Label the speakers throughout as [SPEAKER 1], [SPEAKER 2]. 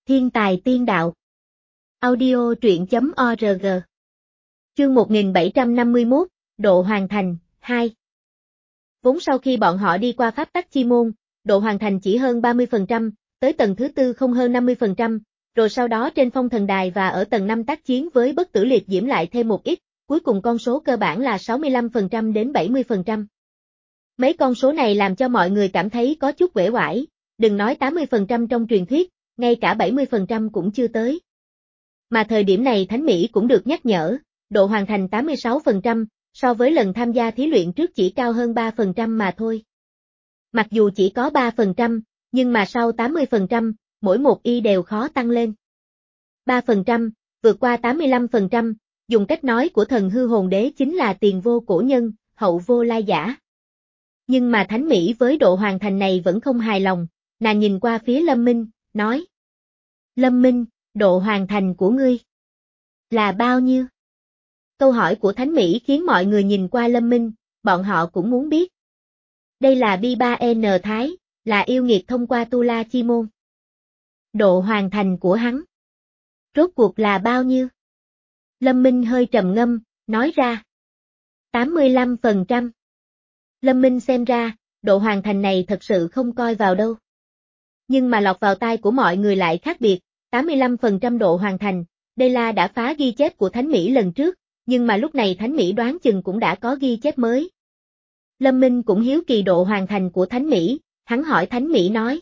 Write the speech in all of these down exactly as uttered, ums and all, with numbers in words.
[SPEAKER 1] Thiên tài tiên đạo. Audio truyện chấm org. Chương một nghìn bảy trăm năm mươi mốt, độ hoàn thành, hai. Vốn sau khi bọn họ đi qua pháp tắc chi môn, độ hoàn thành chỉ hơn ba mươi phần trăm, tới tầng thứ tư không hơn năm mươi phần trăm, rồi sau đó trên phong thần đài và ở tầng năm tác chiến với bất tử liệt diễm lại thêm một ít, cuối cùng con số cơ bản là sáu mươi lăm phần trăm đến bảy mươi phần trăm. Mấy con số này làm cho mọi người cảm thấy có chút uể oải, đừng nói tám mươi phần trăm trong truyền thuyết, ngay cả bảy mươi phần trăm cũng chưa tới. Mà thời điểm này Thánh Mỹ cũng được nhắc nhở, độ hoàn thành tám mươi sáu phần trăm, so với lần tham gia thí luyện trước chỉ cao hơn ba phần trăm mà thôi. Mặc dù chỉ có ba phần trăm, nhưng mà sau tám mươi phần trăm, mỗi một y đều khó tăng lên. ba phần trăm, vượt qua tám mươi lăm phần trăm, dùng cách nói của thần hư hồn đế chính là tiền vô cổ nhân, hậu vô lai giả. Nhưng mà Thánh Mỹ với độ hoàn thành này vẫn không hài lòng, nàng nhìn qua phía Lâm Minh, nói. Lâm Minh, độ hoàn thành của ngươi là bao nhiêu? Câu hỏi của Thánh Mỹ khiến mọi người nhìn qua Lâm Minh, bọn họ cũng muốn biết. Đây là B ba N Thái, là yêu nghiệt thông qua Tu La Chi Môn. Độ hoàn thành của hắn rốt cuộc là bao nhiêu? Lâm Minh hơi trầm ngâm, nói ra. tám mươi lăm phần trăm. Lâm Minh xem ra, độ hoàn thành này thật sự không coi vào đâu. Nhưng mà lọt vào tai của mọi người lại khác biệt, tám mươi lăm phần trăm độ hoàn thành, đây là đã phá ghi chép của Thánh Mỹ lần trước, nhưng mà lúc này Thánh Mỹ đoán chừng cũng đã có ghi chép mới. Lâm Minh cũng hiếu kỳ độ hoàn thành của Thánh Mỹ, hắn hỏi Thánh Mỹ nói.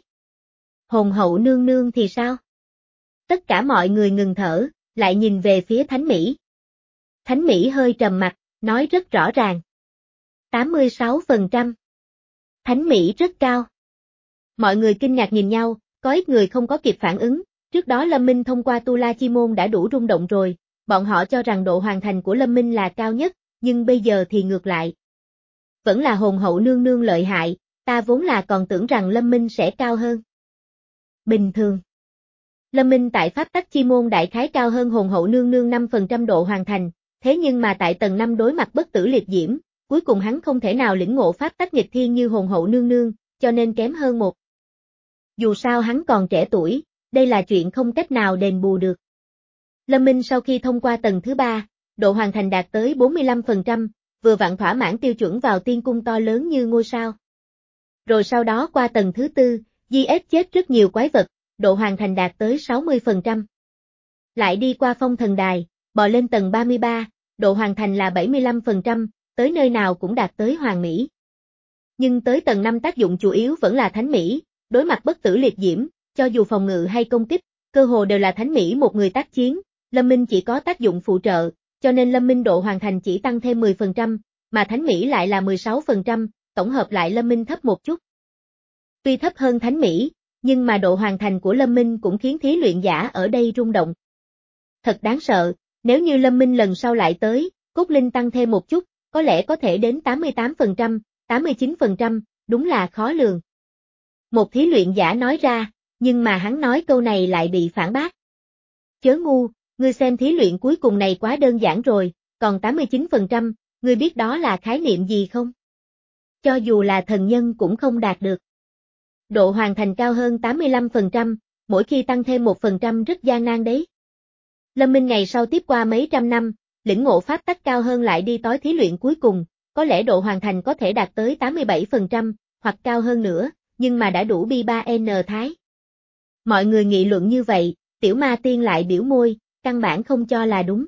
[SPEAKER 1] Hồn hậu nương nương thì sao? Tất cả mọi người ngừng thở, lại nhìn về phía Thánh Mỹ. Thánh Mỹ hơi trầm mặt, nói rất rõ ràng. tám mươi sáu phần trăm. Thánh Mỹ rất cao. Mọi người kinh ngạc nhìn nhau, có ít người không có kịp phản ứng, trước đó Lâm Minh thông qua Tu La Chi Môn đã đủ rung động rồi, bọn họ cho rằng độ hoàn thành của Lâm Minh là cao nhất, nhưng bây giờ thì ngược lại. Vẫn là hồn hậu nương nương lợi hại, ta vốn là còn tưởng rằng Lâm Minh sẽ cao hơn. Bình thường. Lâm Minh tại Pháp Tắc Chi Môn đại khái cao hơn hồn hậu nương nương năm phần trăm độ hoàn thành, thế nhưng mà tại tầng năm đối mặt bất tử liệt diễm, cuối cùng hắn không thể nào lĩnh ngộ Pháp Tắc nghịch thiên như hồn hậu nương nương, cho nên kém hơn một. Dù sao hắn còn trẻ tuổi, đây là chuyện không cách nào đền bù được. Lâm Minh sau khi thông qua tầng thứ ba, độ hoàn thành đạt tới bốn mươi lăm phần trăm, vừa vặn thỏa mãn tiêu chuẩn vào tiên cung to lớn như ngôi sao. Rồi sau đó qua tầng thứ tư, giết chết rất nhiều quái vật, độ hoàn thành đạt tới sáu mươi phần trăm. Lại đi qua phong thần đài, bò lên tầng ba mươi ba, độ hoàn thành là bảy mươi lăm phần trăm, tới nơi nào cũng đạt tới hoàn mỹ. Nhưng tới tầng năm tác dụng chủ yếu vẫn là Thánh Mỹ, đối mặt bất tử liệt diễm, cho dù phòng ngự hay công kích, cơ hồ đều là Thánh Mỹ một người tác chiến, Lâm Minh chỉ có tác dụng phụ trợ, cho nên Lâm Minh độ hoàn thành chỉ tăng thêm mười phần trăm, mà Thánh Mỹ lại là mười sáu phần trăm, tổng hợp lại Lâm Minh thấp một chút. Tuy thấp hơn Thánh Mỹ, nhưng mà độ hoàn thành của Lâm Minh cũng khiến thí luyện giả ở đây rung động. Thật đáng sợ, nếu như Lâm Minh lần sau lại tới, cốt linh tăng thêm một chút, có lẽ có thể đến tám mươi tám phần trăm, tám mươi chín phần trăm, đúng là khó lường. Một thí luyện giả nói ra, nhưng mà hắn nói câu này lại bị phản bác. Chớ ngu, ngươi xem thí luyện cuối cùng này quá đơn giản rồi, còn tám mươi chín phần trăm, ngươi biết đó là khái niệm gì không? Cho dù là thần nhân cũng không đạt được. Độ hoàn thành cao hơn tám mươi lăm phần trăm, mỗi khi tăng thêm một phần trăm rất gian nan đấy. Lâm Minh ngày sau tiếp qua mấy trăm năm, lĩnh ngộ pháp tắc cao hơn lại đi tới thí luyện cuối cùng, có lẽ độ hoàn thành có thể đạt tới tám mươi bảy phần trăm, hoặc cao hơn nữa, nhưng mà đã đủ B ba N Thái. Mọi người nghị luận như vậy, Tiểu Ma Tiên lại biểu môi, căn bản không cho là đúng.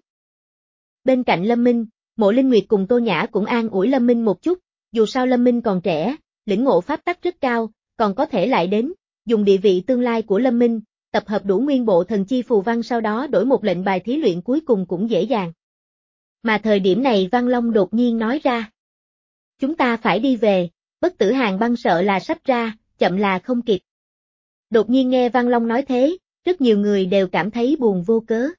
[SPEAKER 1] Bên cạnh Lâm Minh, Mộ Linh Nguyệt cùng Tô Nhã cũng an ủi Lâm Minh một chút, dù sao Lâm Minh còn trẻ, lĩnh ngộ pháp tắc rất cao, còn có thể lại đến, dùng địa vị tương lai của Lâm Minh, tập hợp đủ nguyên bộ thần chi phù văn sau đó đổi một lệnh bài thí luyện cuối cùng cũng dễ dàng. Mà thời điểm này Văn Long đột nhiên nói ra. Chúng ta phải đi về, bất tử hàng băng sợ là sắp ra, chậm là không kịp. Đột nhiên nghe Văn Long nói thế, rất nhiều người đều cảm thấy buồn vô cớ.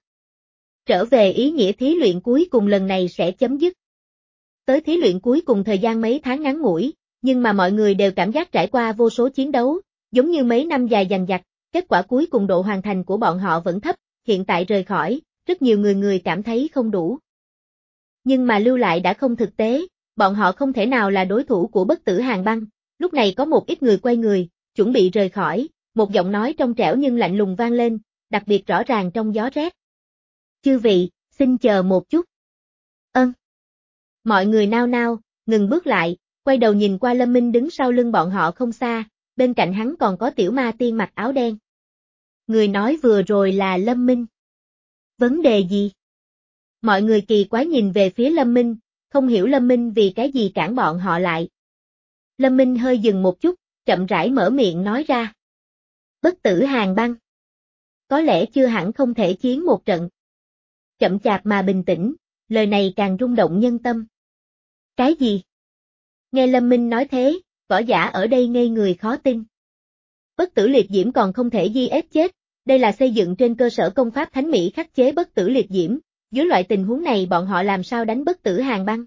[SPEAKER 1] Trở về ý nghĩa thí luyện cuối cùng lần này sẽ chấm dứt. Tới thí luyện cuối cùng thời gian mấy tháng ngắn ngủi, nhưng mà mọi người đều cảm giác trải qua vô số chiến đấu, giống như mấy năm dài dằng dặc, kết quả cuối cùng độ hoàn thành của bọn họ vẫn thấp, hiện tại rời khỏi, rất nhiều người người cảm thấy không đủ. Nhưng mà lưu lại đã không thực tế, bọn họ không thể nào là đối thủ của bất tử hàng băng, lúc này có một ít người quay người, chuẩn bị rời khỏi, một giọng nói trong trẻo nhưng lạnh lùng vang lên, đặc biệt rõ ràng trong gió rét. Chư vị, xin chờ một chút. Ân. Mọi người nao nao, ngừng bước lại, quay đầu nhìn qua Lâm Minh đứng sau lưng bọn họ không xa, bên cạnh hắn còn có tiểu ma tiên mặc áo đen. Người nói vừa rồi là Lâm Minh. Vấn đề gì? Mọi người kỳ quái nhìn về phía Lâm Minh, không hiểu Lâm Minh vì cái gì cản bọn họ lại. Lâm Minh hơi dừng một chút, chậm rãi mở miệng nói ra. Bất tử hàng băng. Có lẽ chưa hẳn không thể chiến một trận. Chậm chạp mà bình tĩnh, lời này càng rung động nhân tâm. Cái gì? Nghe Lâm Minh nói thế, võ giả ở đây ngây người khó tin. Bất tử liệt diễm còn không thể di ép chết, đây là xây dựng trên cơ sở công pháp thánh mỹ khắc chế bất tử liệt diễm, dưới loại tình huống này bọn họ làm sao đánh bất tử hàng băng?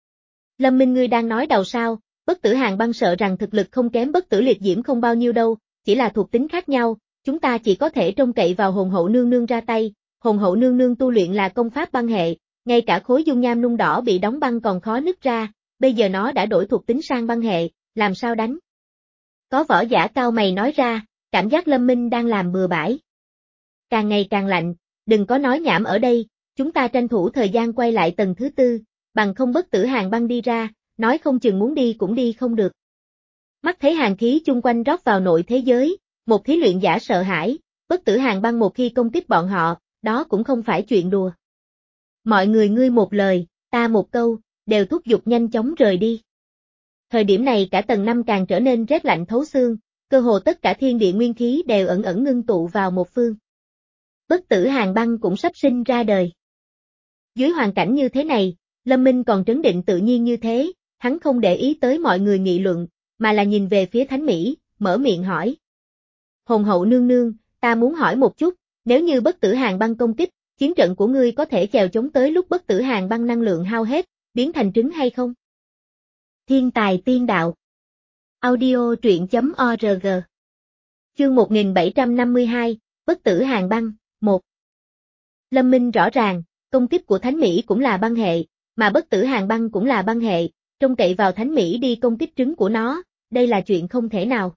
[SPEAKER 1] Lâm Minh ngươi đang nói đầu sao, bất tử hàng băng sợ rằng thực lực không kém bất tử liệt diễm không bao nhiêu đâu, chỉ là thuộc tính khác nhau, chúng ta chỉ có thể trông cậy vào hồn hậu nương nương ra tay, hồn hậu nương nương tu luyện là công pháp băng hệ, ngay cả khối dung nham nung đỏ bị đóng băng còn khó nứt ra, bây giờ nó đã đổi thuộc tính sang băng hệ, làm sao đánh? Có võ giả cao mày nói ra, cảm giác Lâm Minh đang làm bừa bãi. Càng ngày càng lạnh, đừng có nói nhảm ở đây, chúng ta tranh thủ thời gian quay lại tầng thứ tư, bằng không bất tử hàng băng đi ra, nói không chừng muốn đi cũng đi không được. Mắt thấy hàng khí chung quanh rót vào nội thế giới, một thí luyện giả sợ hãi, bất tử hàng băng một khi công kích bọn họ, đó cũng không phải chuyện đùa. Mọi người ngươi một lời, ta một câu, đều thúc giục nhanh chóng rời đi. Thời điểm này cả tầng năm càng trở nên rét lạnh thấu xương, cơ hồ tất cả thiên địa nguyên khí đều ẩn ẩn ngưng tụ vào một phương. Bất tử hàng băng cũng sắp sinh ra đời. Dưới hoàn cảnh như thế này, Lâm Minh còn trấn định tự nhiên như thế, hắn không để ý tới mọi người nghị luận, mà là nhìn về phía Thánh Mỹ, mở miệng hỏi. Hồn hậu nương nương, ta muốn hỏi một chút, nếu như bất tử hàng băng công kích, chiến trận của ngươi có thể chèo chống tới lúc bất tử hàng băng năng lượng hao hết, biến thành trứng hay không? Thiên tài tiên đạo. Audio truyện chấm org. Chương một nghìn bảy trăm năm mươi hai, bất tử hàng băng, một. Lâm Minh rõ ràng, công kích của Thánh Mỹ cũng là băng hệ, mà bất tử hàng băng cũng là băng hệ, trông cậy vào Thánh Mỹ đi công kích trứng của nó, đây là chuyện không thể nào.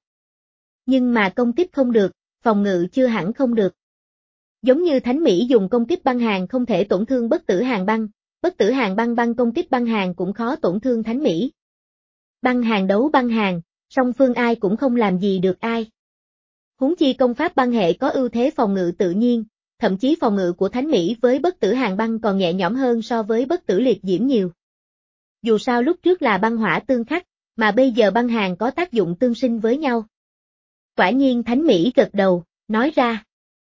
[SPEAKER 1] Nhưng mà công kích không được, phòng ngự chưa hẳn không được. Giống như Thánh Mỹ dùng công kích băng hàng không thể tổn thương bất tử hàng băng, bất tử hàng băng băng công kích băng hàng cũng khó tổn thương Thánh Mỹ. Băng hàng đấu băng hàng, song phương ai cũng không làm gì được ai. Huống chi công pháp băng hệ có ưu thế phòng ngự tự nhiên, thậm chí phòng ngự của Thánh Mỹ với bất tử hàng băng còn nhẹ nhõm hơn so với bất tử liệt diễm nhiều. Dù sao lúc trước là băng hỏa tương khắc, mà bây giờ băng hàng có tác dụng tương sinh với nhau. Quả nhiên Thánh Mỹ gật đầu, nói ra.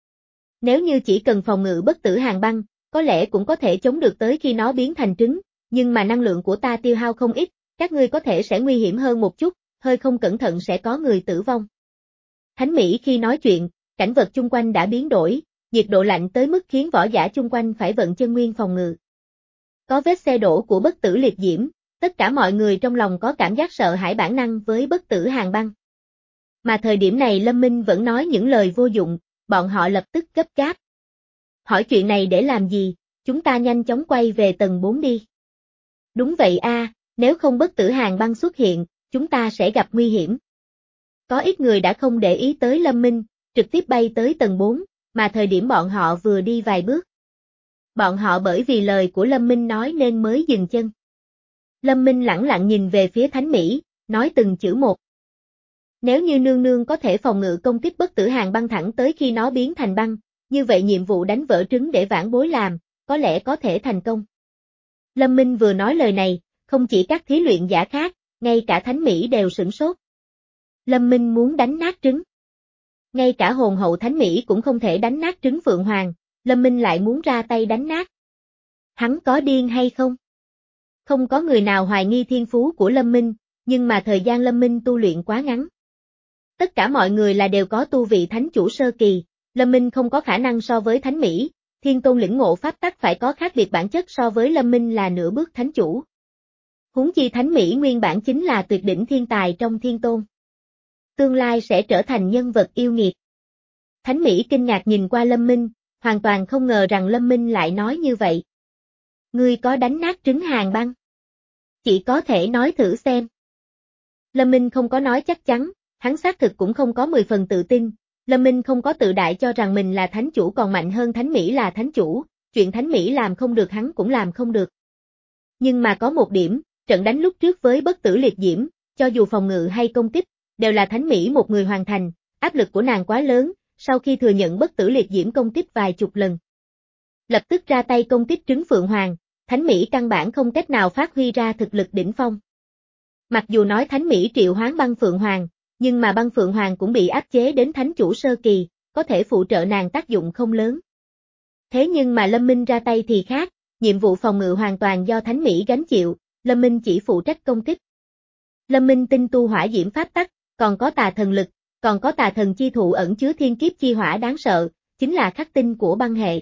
[SPEAKER 1] Nếu như chỉ cần phòng ngự bất tử hàng băng, có lẽ cũng có thể chống được tới khi nó biến thành trứng, nhưng mà năng lượng của ta tiêu hao không ít, các ngươi có thể sẽ nguy hiểm hơn một chút, hơi không cẩn thận sẽ có người tử vong. Thánh Mỹ khi nói chuyện, cảnh vật chung quanh đã biến đổi, nhiệt độ lạnh tới mức khiến võ giả chung quanh phải vận chân nguyên phòng ngự. Có vết xe đổ của bất tử liệt diễm, tất cả mọi người trong lòng có cảm giác sợ hãi bản năng với bất tử hàng băng. Mà thời điểm này Lâm Minh vẫn nói những lời vô dụng, bọn họ lập tức gấp gáp. Hỏi chuyện này để làm gì, chúng ta nhanh chóng quay về tầng bốn đi. Đúng vậy a, nếu không bất tử hàng băng xuất hiện, chúng ta sẽ gặp nguy hiểm. Có ít người đã không để ý tới Lâm Minh, trực tiếp bay tới tầng bốn, mà thời điểm bọn họ vừa đi vài bước. Bọn họ bởi vì lời của Lâm Minh nói nên mới dừng chân. Lâm Minh lẳng lặng nhìn về phía Thánh Mỹ, nói từng chữ một. Nếu như nương nương có thể phòng ngự công kích bất tử hàng băng thẳng tới khi nó biến thành băng, như vậy nhiệm vụ đánh vỡ trứng để vãn bối làm, có lẽ có thể thành công. Lâm Minh vừa nói lời này, không chỉ các thí luyện giả khác, ngay cả Thánh Mỹ đều sửng sốt. Lâm Minh muốn đánh nát trứng. Ngay cả hồn hậu Thánh Mỹ cũng không thể đánh nát trứng Phượng Hoàng, Lâm Minh lại muốn ra tay đánh nát. Hắn có điên hay không? Không có người nào hoài nghi thiên phú của Lâm Minh, nhưng mà thời gian Lâm Minh tu luyện quá ngắn. Tất cả mọi người là đều có tu vị thánh chủ sơ kỳ, Lâm Minh không có khả năng so với Thánh Mỹ, Thiên Tôn lĩnh ngộ pháp tắc phải có khác biệt bản chất so với Lâm Minh là nửa bước thánh chủ. Huống chi Thánh Mỹ nguyên bản chính là tuyệt đỉnh thiên tài trong Thiên Tôn. Tương lai sẽ trở thành nhân vật yêu nghiệt. Thánh Mỹ kinh ngạc nhìn qua Lâm Minh, hoàn toàn không ngờ rằng Lâm Minh lại nói như vậy. Ngươi có đánh nát trứng hàng băng? Chỉ có thể nói thử xem. Lâm Minh không có nói chắc chắn, hắn xác thực cũng không có mười phần tự tin, Lâm Minh không có tự đại cho rằng mình là thánh chủ còn mạnh hơn Thánh Mỹ là thánh chủ, chuyện Thánh Mỹ làm không được hắn cũng làm không được. Nhưng mà có một điểm, trận đánh lúc trước với bất tử liệt diễm, cho dù phòng ngự hay công kích, đều là Thánh Mỹ một người hoàn thành, áp lực của nàng quá lớn, sau khi thừa nhận bất tử liệt diễm công kích vài chục lần. Lập tức ra tay công kích trứng Phượng Hoàng, Thánh Mỹ căn bản không cách nào phát huy ra thực lực đỉnh phong. Mặc dù nói Thánh Mỹ triệu hoán băng Phượng Hoàng, nhưng mà băng Phượng Hoàng cũng bị áp chế đến thánh chủ sơ kỳ, có thể phụ trợ nàng tác dụng không lớn. Thế nhưng mà Lâm Minh ra tay thì khác, nhiệm vụ phòng ngự hoàn toàn do Thánh Mỹ gánh chịu, Lâm Minh chỉ phụ trách công kích. Lâm Minh tinh tu hỏa diễm pháp tắc, còn có tà thần lực, còn có tà thần chi thụ ẩn chứa thiên kiếp chi hỏa đáng sợ, chính là khắc tinh của băng hệ.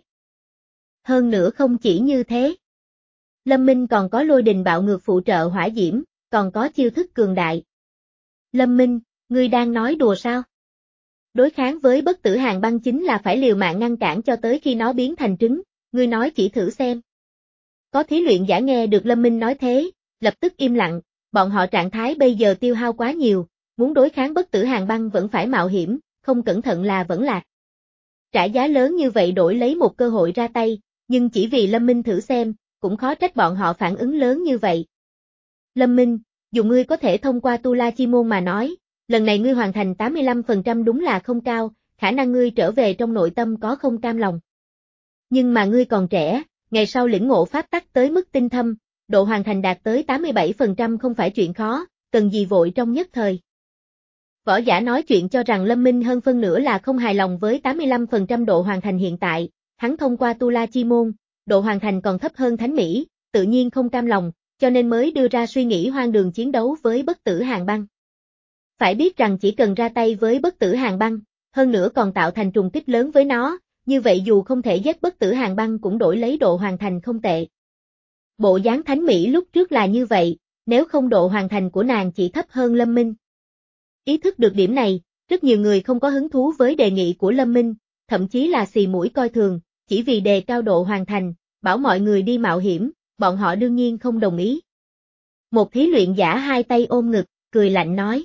[SPEAKER 1] Hơn nữa không chỉ như thế. Lâm Minh còn có lôi đình bạo ngược phụ trợ hỏa diễm, còn có chiêu thức cường đại. Lâm Minh, ngươi đang nói đùa sao? Đối kháng với bất tử hàng băng chính là phải liều mạng ngăn cản cho tới khi nó biến thành trứng, ngươi nói chỉ thử xem. Có thí luyện giả nghe được Lâm Minh nói thế, lập tức im lặng, bọn họ trạng thái bây giờ tiêu hao quá nhiều, muốn đối kháng bất tử hàng băng vẫn phải mạo hiểm, không cẩn thận là vẫn lạc. Trả giá lớn như vậy đổi lấy một cơ hội ra tay, nhưng chỉ vì Lâm Minh thử xem, cũng khó trách bọn họ phản ứng lớn như vậy. Lâm Minh, dù ngươi có thể thông qua Tu La Chi Môn mà nói, lần này ngươi hoàn thành tám mươi lăm phần trăm đúng là không cao, khả năng ngươi trở về trong nội tâm có không cam lòng. Nhưng mà ngươi còn trẻ, ngày sau lĩnh ngộ pháp tắc tới mức tinh thâm, độ hoàn thành đạt tới tám mươi bảy phần trăm không phải chuyện khó, cần gì vội trong nhất thời. Võ giả nói chuyện cho rằng Lâm Minh hơn phân nửa là không hài lòng với tám mươi lăm phần trăm độ hoàn thành hiện tại, hắn thông qua Tu La Chi Môn, độ hoàn thành còn thấp hơn Thánh Mỹ, tự nhiên không cam lòng, cho nên mới đưa ra suy nghĩ hoang đường chiến đấu với bất tử hàng băng. Phải biết rằng chỉ cần ra tay với bất tử hàng băng, hơn nữa còn tạo thành trùng kích lớn với nó, như vậy dù không thể giết bất tử hàng băng cũng đổi lấy độ hoàn thành không tệ. Bộ dáng Thánh Mỹ lúc trước là như vậy, nếu không độ hoàn thành của nàng chỉ thấp hơn Lâm Minh. Ý thức được điểm này, rất nhiều người không có hứng thú với đề nghị của Lâm Minh, thậm chí là xì mũi coi thường, chỉ vì đề cao độ hoàn thành, bảo mọi người đi mạo hiểm, bọn họ đương nhiên không đồng ý. Một thí luyện giả hai tay ôm ngực, cười lạnh nói.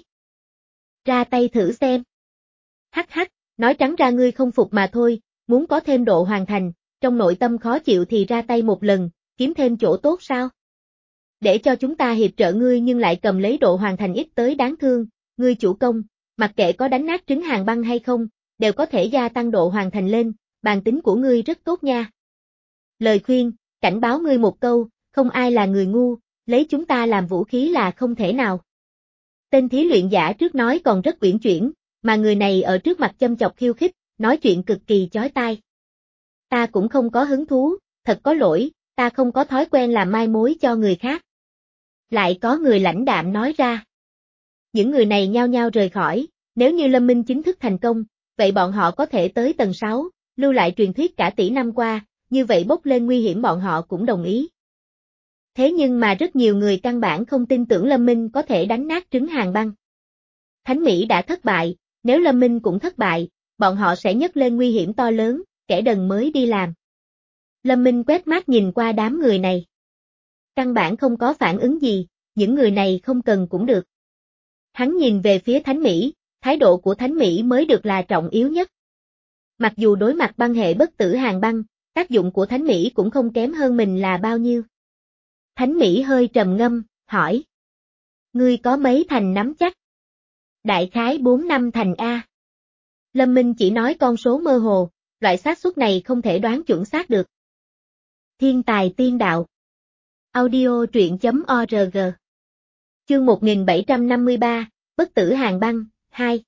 [SPEAKER 1] Ra tay thử xem. Hắc hắc, nói trắng ra ngươi không phục mà thôi, muốn có thêm độ hoàn thành, trong nội tâm khó chịu thì ra tay một lần, kiếm thêm chỗ tốt sao? Để cho chúng ta hiệp trợ ngươi nhưng lại cầm lấy độ hoàn thành ít tới đáng thương, ngươi chủ công, mặc kệ có đánh nát trứng hàng băng hay không, đều có thể gia tăng độ hoàn thành lên, bản tính của ngươi rất tốt nha. Lời khuyên, cảnh báo ngươi một câu, không ai là người ngu, lấy chúng ta làm vũ khí là không thể nào. Tên thí luyện giả trước nói còn rất uyển chuyển, mà người này ở trước mặt châm chọc khiêu khích, nói chuyện cực kỳ chói tai. Ta cũng không có hứng thú, thật có lỗi, ta không có thói quen làm mai mối cho người khác. Lại có người lãnh đạm nói ra. Những người này nhao nhao rời khỏi, nếu như Lâm Minh chính thức thành công, vậy bọn họ có thể tới tầng sáu, lưu lại truyền thuyết cả tỷ năm qua, như vậy bốc lên nguy hiểm bọn họ cũng đồng ý. Thế nhưng mà rất nhiều người căn bản không tin tưởng Lâm Minh có thể đánh nát trứng hàng băng. Thánh Mỹ đã thất bại, nếu Lâm Minh cũng thất bại, bọn họ sẽ nhấc lên nguy hiểm to lớn, kẻ đần mới đi làm. Lâm Minh quét mắt nhìn qua đám người này. Căn bản không có phản ứng gì, những người này không cần cũng được. Hắn nhìn về phía Thánh Mỹ, thái độ của Thánh Mỹ mới được là trọng yếu nhất. Mặc dù đối mặt băng hệ bất tử hàng băng, tác dụng của Thánh Mỹ cũng không kém hơn mình là bao nhiêu. Thánh Mỹ hơi trầm ngâm, hỏi. Ngươi có mấy thành nắm chắc? Đại khái bốn năm thành A. Lâm Minh chỉ nói con số mơ hồ, loại xác suất này không thể đoán chuẩn xác được. Thiên tài tiên đạo. Audio truyện chấm org. Chương một nghìn bảy trăm năm mươi ba, Bất tử hàng băng, hai.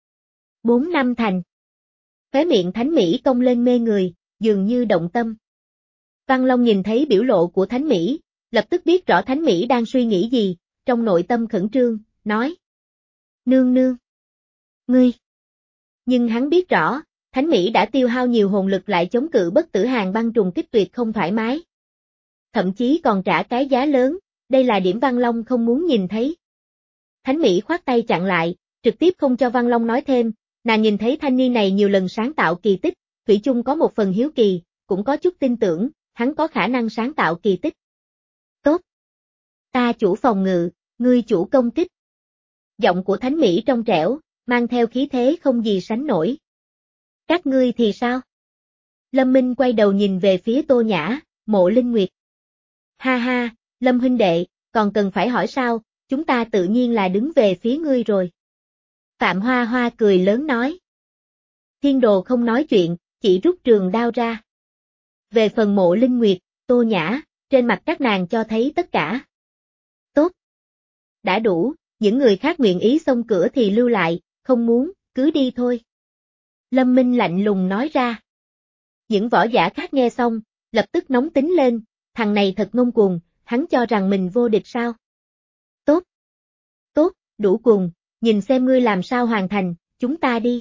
[SPEAKER 1] Bốn năm thành. Khóe miệng Thánh Mỹ cong lên mê người, dường như động tâm. Văn Long nhìn thấy biểu lộ của Thánh Mỹ, lập tức biết rõ Thánh Mỹ đang suy nghĩ gì, trong nội tâm khẩn trương, nói. Nương nương. Ngươi. Nhưng hắn biết rõ, Thánh Mỹ đã tiêu hao nhiều hồn lực lại chống cự bất tử hàng băng trùng kích tuyệt không thoải mái. Thậm chí còn trả cái giá lớn, đây là điểm Văn Long không muốn nhìn thấy. Thánh Mỹ khoát tay chặn lại, trực tiếp không cho Văn Long nói thêm, nàng nhìn thấy thanh niên này nhiều lần sáng tạo kỳ tích, thủy chung có một phần hiếu kỳ, cũng có chút tin tưởng, hắn có khả năng sáng tạo kỳ tích. Tốt. Ta chủ phòng ngự, ngươi chủ công kích. Giọng của Thánh Mỹ trong trẻo, mang theo khí thế không gì sánh nổi. Các ngươi thì sao? Lâm Minh quay đầu nhìn về phía Tô Nhã, Mộ Linh Nguyệt. Ha ha, Lâm huynh đệ, còn cần phải hỏi sao, chúng ta tự nhiên là đứng về phía ngươi rồi. Phạm Hoa Hoa cười lớn nói. Thiên Đồ không nói chuyện, chỉ rút trường đao ra. Về phần Mộ Linh Nguyệt, Tô Nhã, trên mặt các nàng cho thấy tất cả. Tốt. Đã đủ, những người khác nguyện ý xông cửa thì lưu lại, không muốn, cứ đi thôi. Lâm Minh lạnh lùng nói ra. Những võ giả khác nghe xong, lập tức nóng tính lên, thằng này thật ngông cuồng, hắn cho rằng mình vô địch sao? Tốt. Tốt, đủ cuồng, nhìn xem ngươi làm sao hoàn thành, chúng ta đi.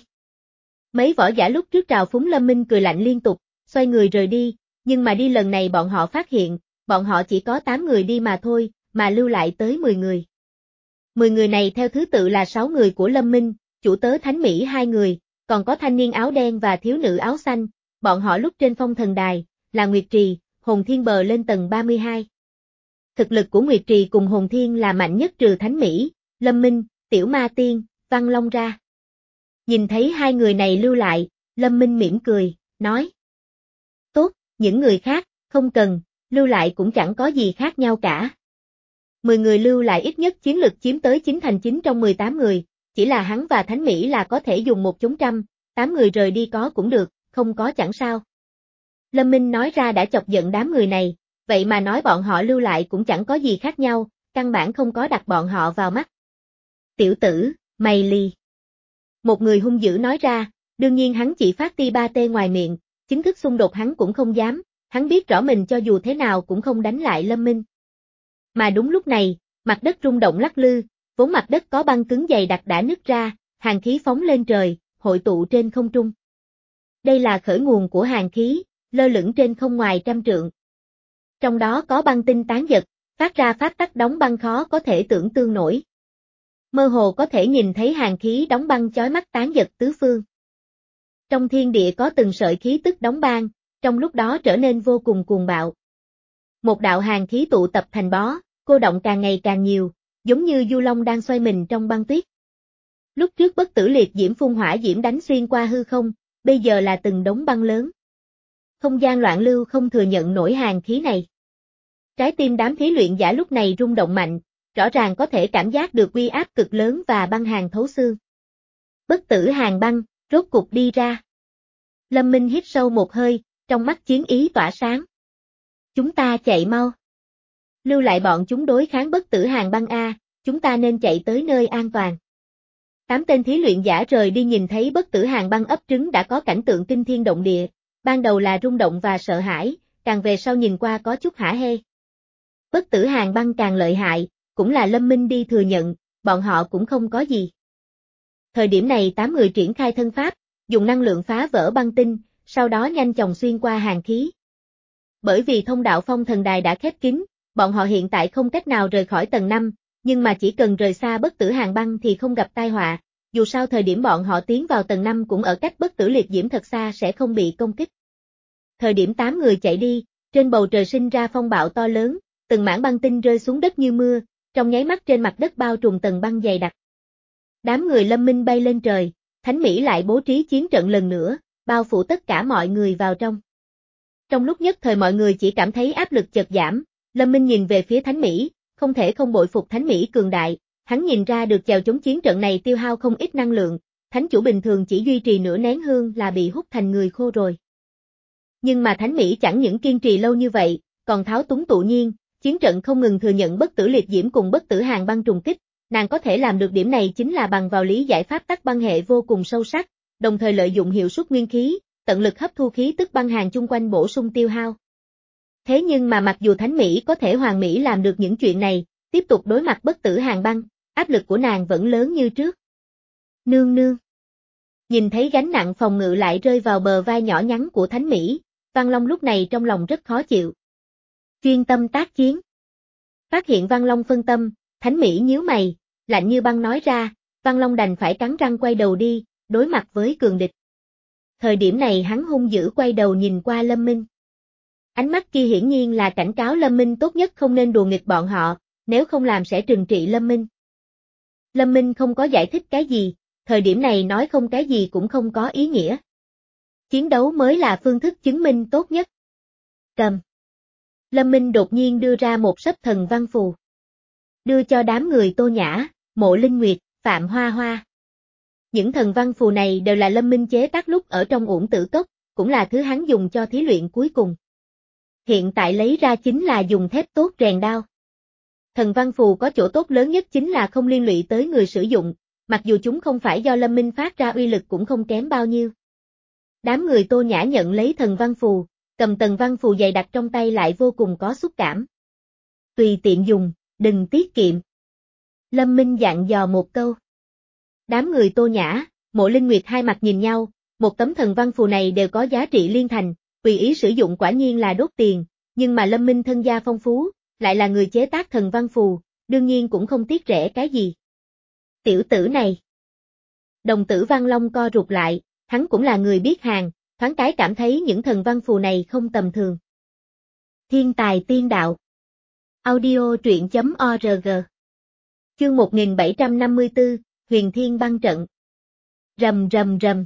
[SPEAKER 1] Mấy võ giả lúc trước trào phúng Lâm Minh cười lạnh liên tục, xoay người rời đi, nhưng mà đi lần này bọn họ phát hiện, bọn họ chỉ có tám người đi mà thôi, mà lưu lại tới mười người. mười người này theo thứ tự là sáu người của Lâm Minh, chủ tớ Thánh Mỹ hai người, còn có thanh niên áo đen và thiếu nữ áo xanh, bọn họ lúc trên phong thần đài, là Nguyệt Trì, Hồn Thiên bờ lên tầng ba mươi hai. Thực lực của Nguyệt Trì cùng Hồn Thiên là mạnh nhất trừ Thánh Mỹ, Lâm Minh, Tiểu Ma Tiên, Văn Long ra. Nhìn thấy hai người này lưu lại, Lâm Minh mỉm cười, nói. Tốt, những người khác, không cần, lưu lại cũng chẳng có gì khác nhau cả. mười người lưu lại ít nhất chiến lực chiếm tới chín thành chín trong mười tám người, chỉ là hắn và Thánh Mỹ là có thể dùng một chống trăm, tám người rời đi có cũng được, không có chẳng sao. Lâm Minh nói ra đã chọc giận đám người này, vậy mà nói bọn họ lưu lại cũng chẳng có gì khác nhau, căn bản không có đặt bọn họ vào mắt. Tiểu tử, mày lì. Một người hung dữ nói ra, đương nhiên hắn chỉ phát ti ba tê ngoài miệng, chính thức xung đột hắn cũng không dám, hắn biết rõ mình cho dù thế nào cũng không đánh lại Lâm Minh. Mà đúng lúc này, mặt đất rung động lắc lư, vốn mặt đất có băng cứng dày đặc đã nứt ra, hàn khí phóng lên trời, hội tụ trên không trung. Đây là khởi nguồn của hàn khí, lơ lửng trên không ngoài trăm trượng. Trong đó có băng tinh tán giật, phát ra pháp tắc đóng băng khó có thể tưởng tượng nổi. Mơ hồ có thể nhìn thấy hàn khí đóng băng chói mắt tán giật tứ phương. Trong thiên địa có từng sợi khí tức đóng băng, trong lúc đó trở nên vô cùng cuồng bạo. Một đạo hàn khí tụ tập thành bó, cô động càng ngày càng nhiều, giống như du long đang xoay mình trong băng tuyết. Lúc trước bất tử liệt diễm phun hỏa diễm đánh xuyên qua hư không, bây giờ là từng đống băng lớn. Không gian loạn lưu không thừa nhận nổi hàn khí này. Trái tim đám thí luyện giả lúc này rung động mạnh, rõ ràng có thể cảm giác được uy áp cực lớn và băng hàn thấu xương. Bất tử hàn băng, rốt cục đi ra. Lâm Minh hít sâu một hơi, trong mắt chiến ý tỏa sáng. Chúng ta chạy mau. Lưu lại bọn chúng đối kháng bất tử hàn băng A, chúng ta nên chạy tới nơi an toàn. Tám tên thí luyện giả rời đi nhìn thấy bất tử hàn băng ấp trứng đã có cảnh tượng kinh thiên động địa, ban đầu là rung động và sợ hãi, càng về sau nhìn qua có chút hả hê. Bất tử hàn băng càng lợi hại, cũng là Lâm Minh đi thừa nhận, bọn họ cũng không có gì. Thời điểm này tám người triển khai thân pháp, dùng năng lượng phá vỡ băng tinh, sau đó nhanh chóng xuyên qua hàn khí. Bởi vì thông đạo phong thần đài đã khép kín, bọn họ hiện tại không cách nào rời khỏi tầng năm, nhưng mà chỉ cần rời xa bất tử hàn băng thì không gặp tai họa, dù sao thời điểm bọn họ tiến vào tầng năm cũng ở cách bất tử liệt diễm thật xa sẽ không bị công kích. Thời điểm tám người chạy đi, trên bầu trời sinh ra phong bạo to lớn, từng mảng băng tinh rơi xuống đất như mưa, trong nháy mắt trên mặt đất bao trùm tầng băng dày đặc. Đám người Lâm Minh bay lên trời, Thánh Mỹ lại bố trí chiến trận lần nữa, bao phủ tất cả mọi người vào trong. Trong lúc nhất thời mọi người chỉ cảm thấy áp lực chợt giảm, Lâm Minh nhìn về phía Thánh Mỹ, không thể không bội phục Thánh Mỹ cường đại, hắn nhìn ra được chèo chống chiến trận này tiêu hao không ít năng lượng, thánh chủ bình thường chỉ duy trì nửa nén hương là bị hút thành người khô rồi. Nhưng mà Thánh Mỹ chẳng những kiên trì lâu như vậy, còn tháo túng tự nhiên, chiến trận không ngừng thừa nhận bất tử liệt diễm cùng bất tử hàn băng trùng kích, nàng có thể làm được điểm này chính là bằng vào lý giải pháp tắc băng hệ vô cùng sâu sắc, đồng thời lợi dụng hiệu suất nguyên khí, tận lực hấp thu khí tức băng hàn chung quanh bổ sung tiêu hao. Thế nhưng mà mặc dù Thánh Mỹ có thể hoàn mỹ làm được những chuyện này, tiếp tục đối mặt bất tử hàn băng, áp lực của nàng vẫn lớn như trước. Nương nương. Nhìn thấy gánh nặng phòng ngự lại rơi vào bờ vai nhỏ nhắn của Thánh Mỹ, Văn Long lúc này trong lòng rất khó chịu. Chuyên tâm tác chiến. Phát hiện Văn Long phân tâm, Thánh Mỹ nhíu mày, lạnh như băng nói ra, Văn Long đành phải cắn răng quay đầu đi, đối mặt với cường địch. Thời điểm này hắn hung dữ quay đầu nhìn qua Lâm Minh. Ánh mắt kia hiển nhiên là cảnh cáo Lâm Minh tốt nhất không nên đùa nghịch bọn họ, nếu không làm sẽ trừng trị Lâm Minh. Lâm Minh không có giải thích cái gì, thời điểm này nói không cái gì cũng không có ý nghĩa. Chiến đấu mới là phương thức chứng minh tốt nhất. Cầm. Lâm Minh đột nhiên đưa ra một sấp thần văn phù. Đưa cho đám người Tô Nhã, Mộ Linh Nguyệt, Phạm Hoa Hoa. Những thần văn phù này đều là Lâm Minh chế tác lúc ở trong Uổng Tử Cốc, cũng là thứ hắn dùng cho thí luyện cuối cùng. Hiện tại lấy ra chính là dùng thép tốt rèn đao. Thần văn phù có chỗ tốt lớn nhất chính là không liên lụy tới người sử dụng, mặc dù chúng không phải do Lâm Minh phát ra uy lực cũng không kém bao nhiêu. Đám người Tô Nhã nhận lấy thần văn phù, cầm tầng văn phù dày đặt trong tay lại vô cùng có xúc cảm. Tùy tiện dùng, đừng tiết kiệm. Lâm Minh dặn dò một câu. Đám người Tô Nhã, Mộ Linh Nguyệt hai mặt nhìn nhau, một tấm thần văn phù này đều có giá trị liên thành, tùy ý sử dụng quả nhiên là đốt tiền, nhưng mà Lâm Minh thân gia phong phú, lại là người chế tác thần văn phù, đương nhiên cũng không tiếc rẻ cái gì. Tiểu tử này. Đồng tử Văn Long co rụt lại, hắn cũng là người biết hàng, thoáng cái cảm thấy những thần văn phù này không tầm thường. Thiên tài tiên đạo. Audio truyện chấm org. Chương một nghìn bảy trăm năm mươi tư, Huyền Thiên băng trận. Rầm rầm rầm.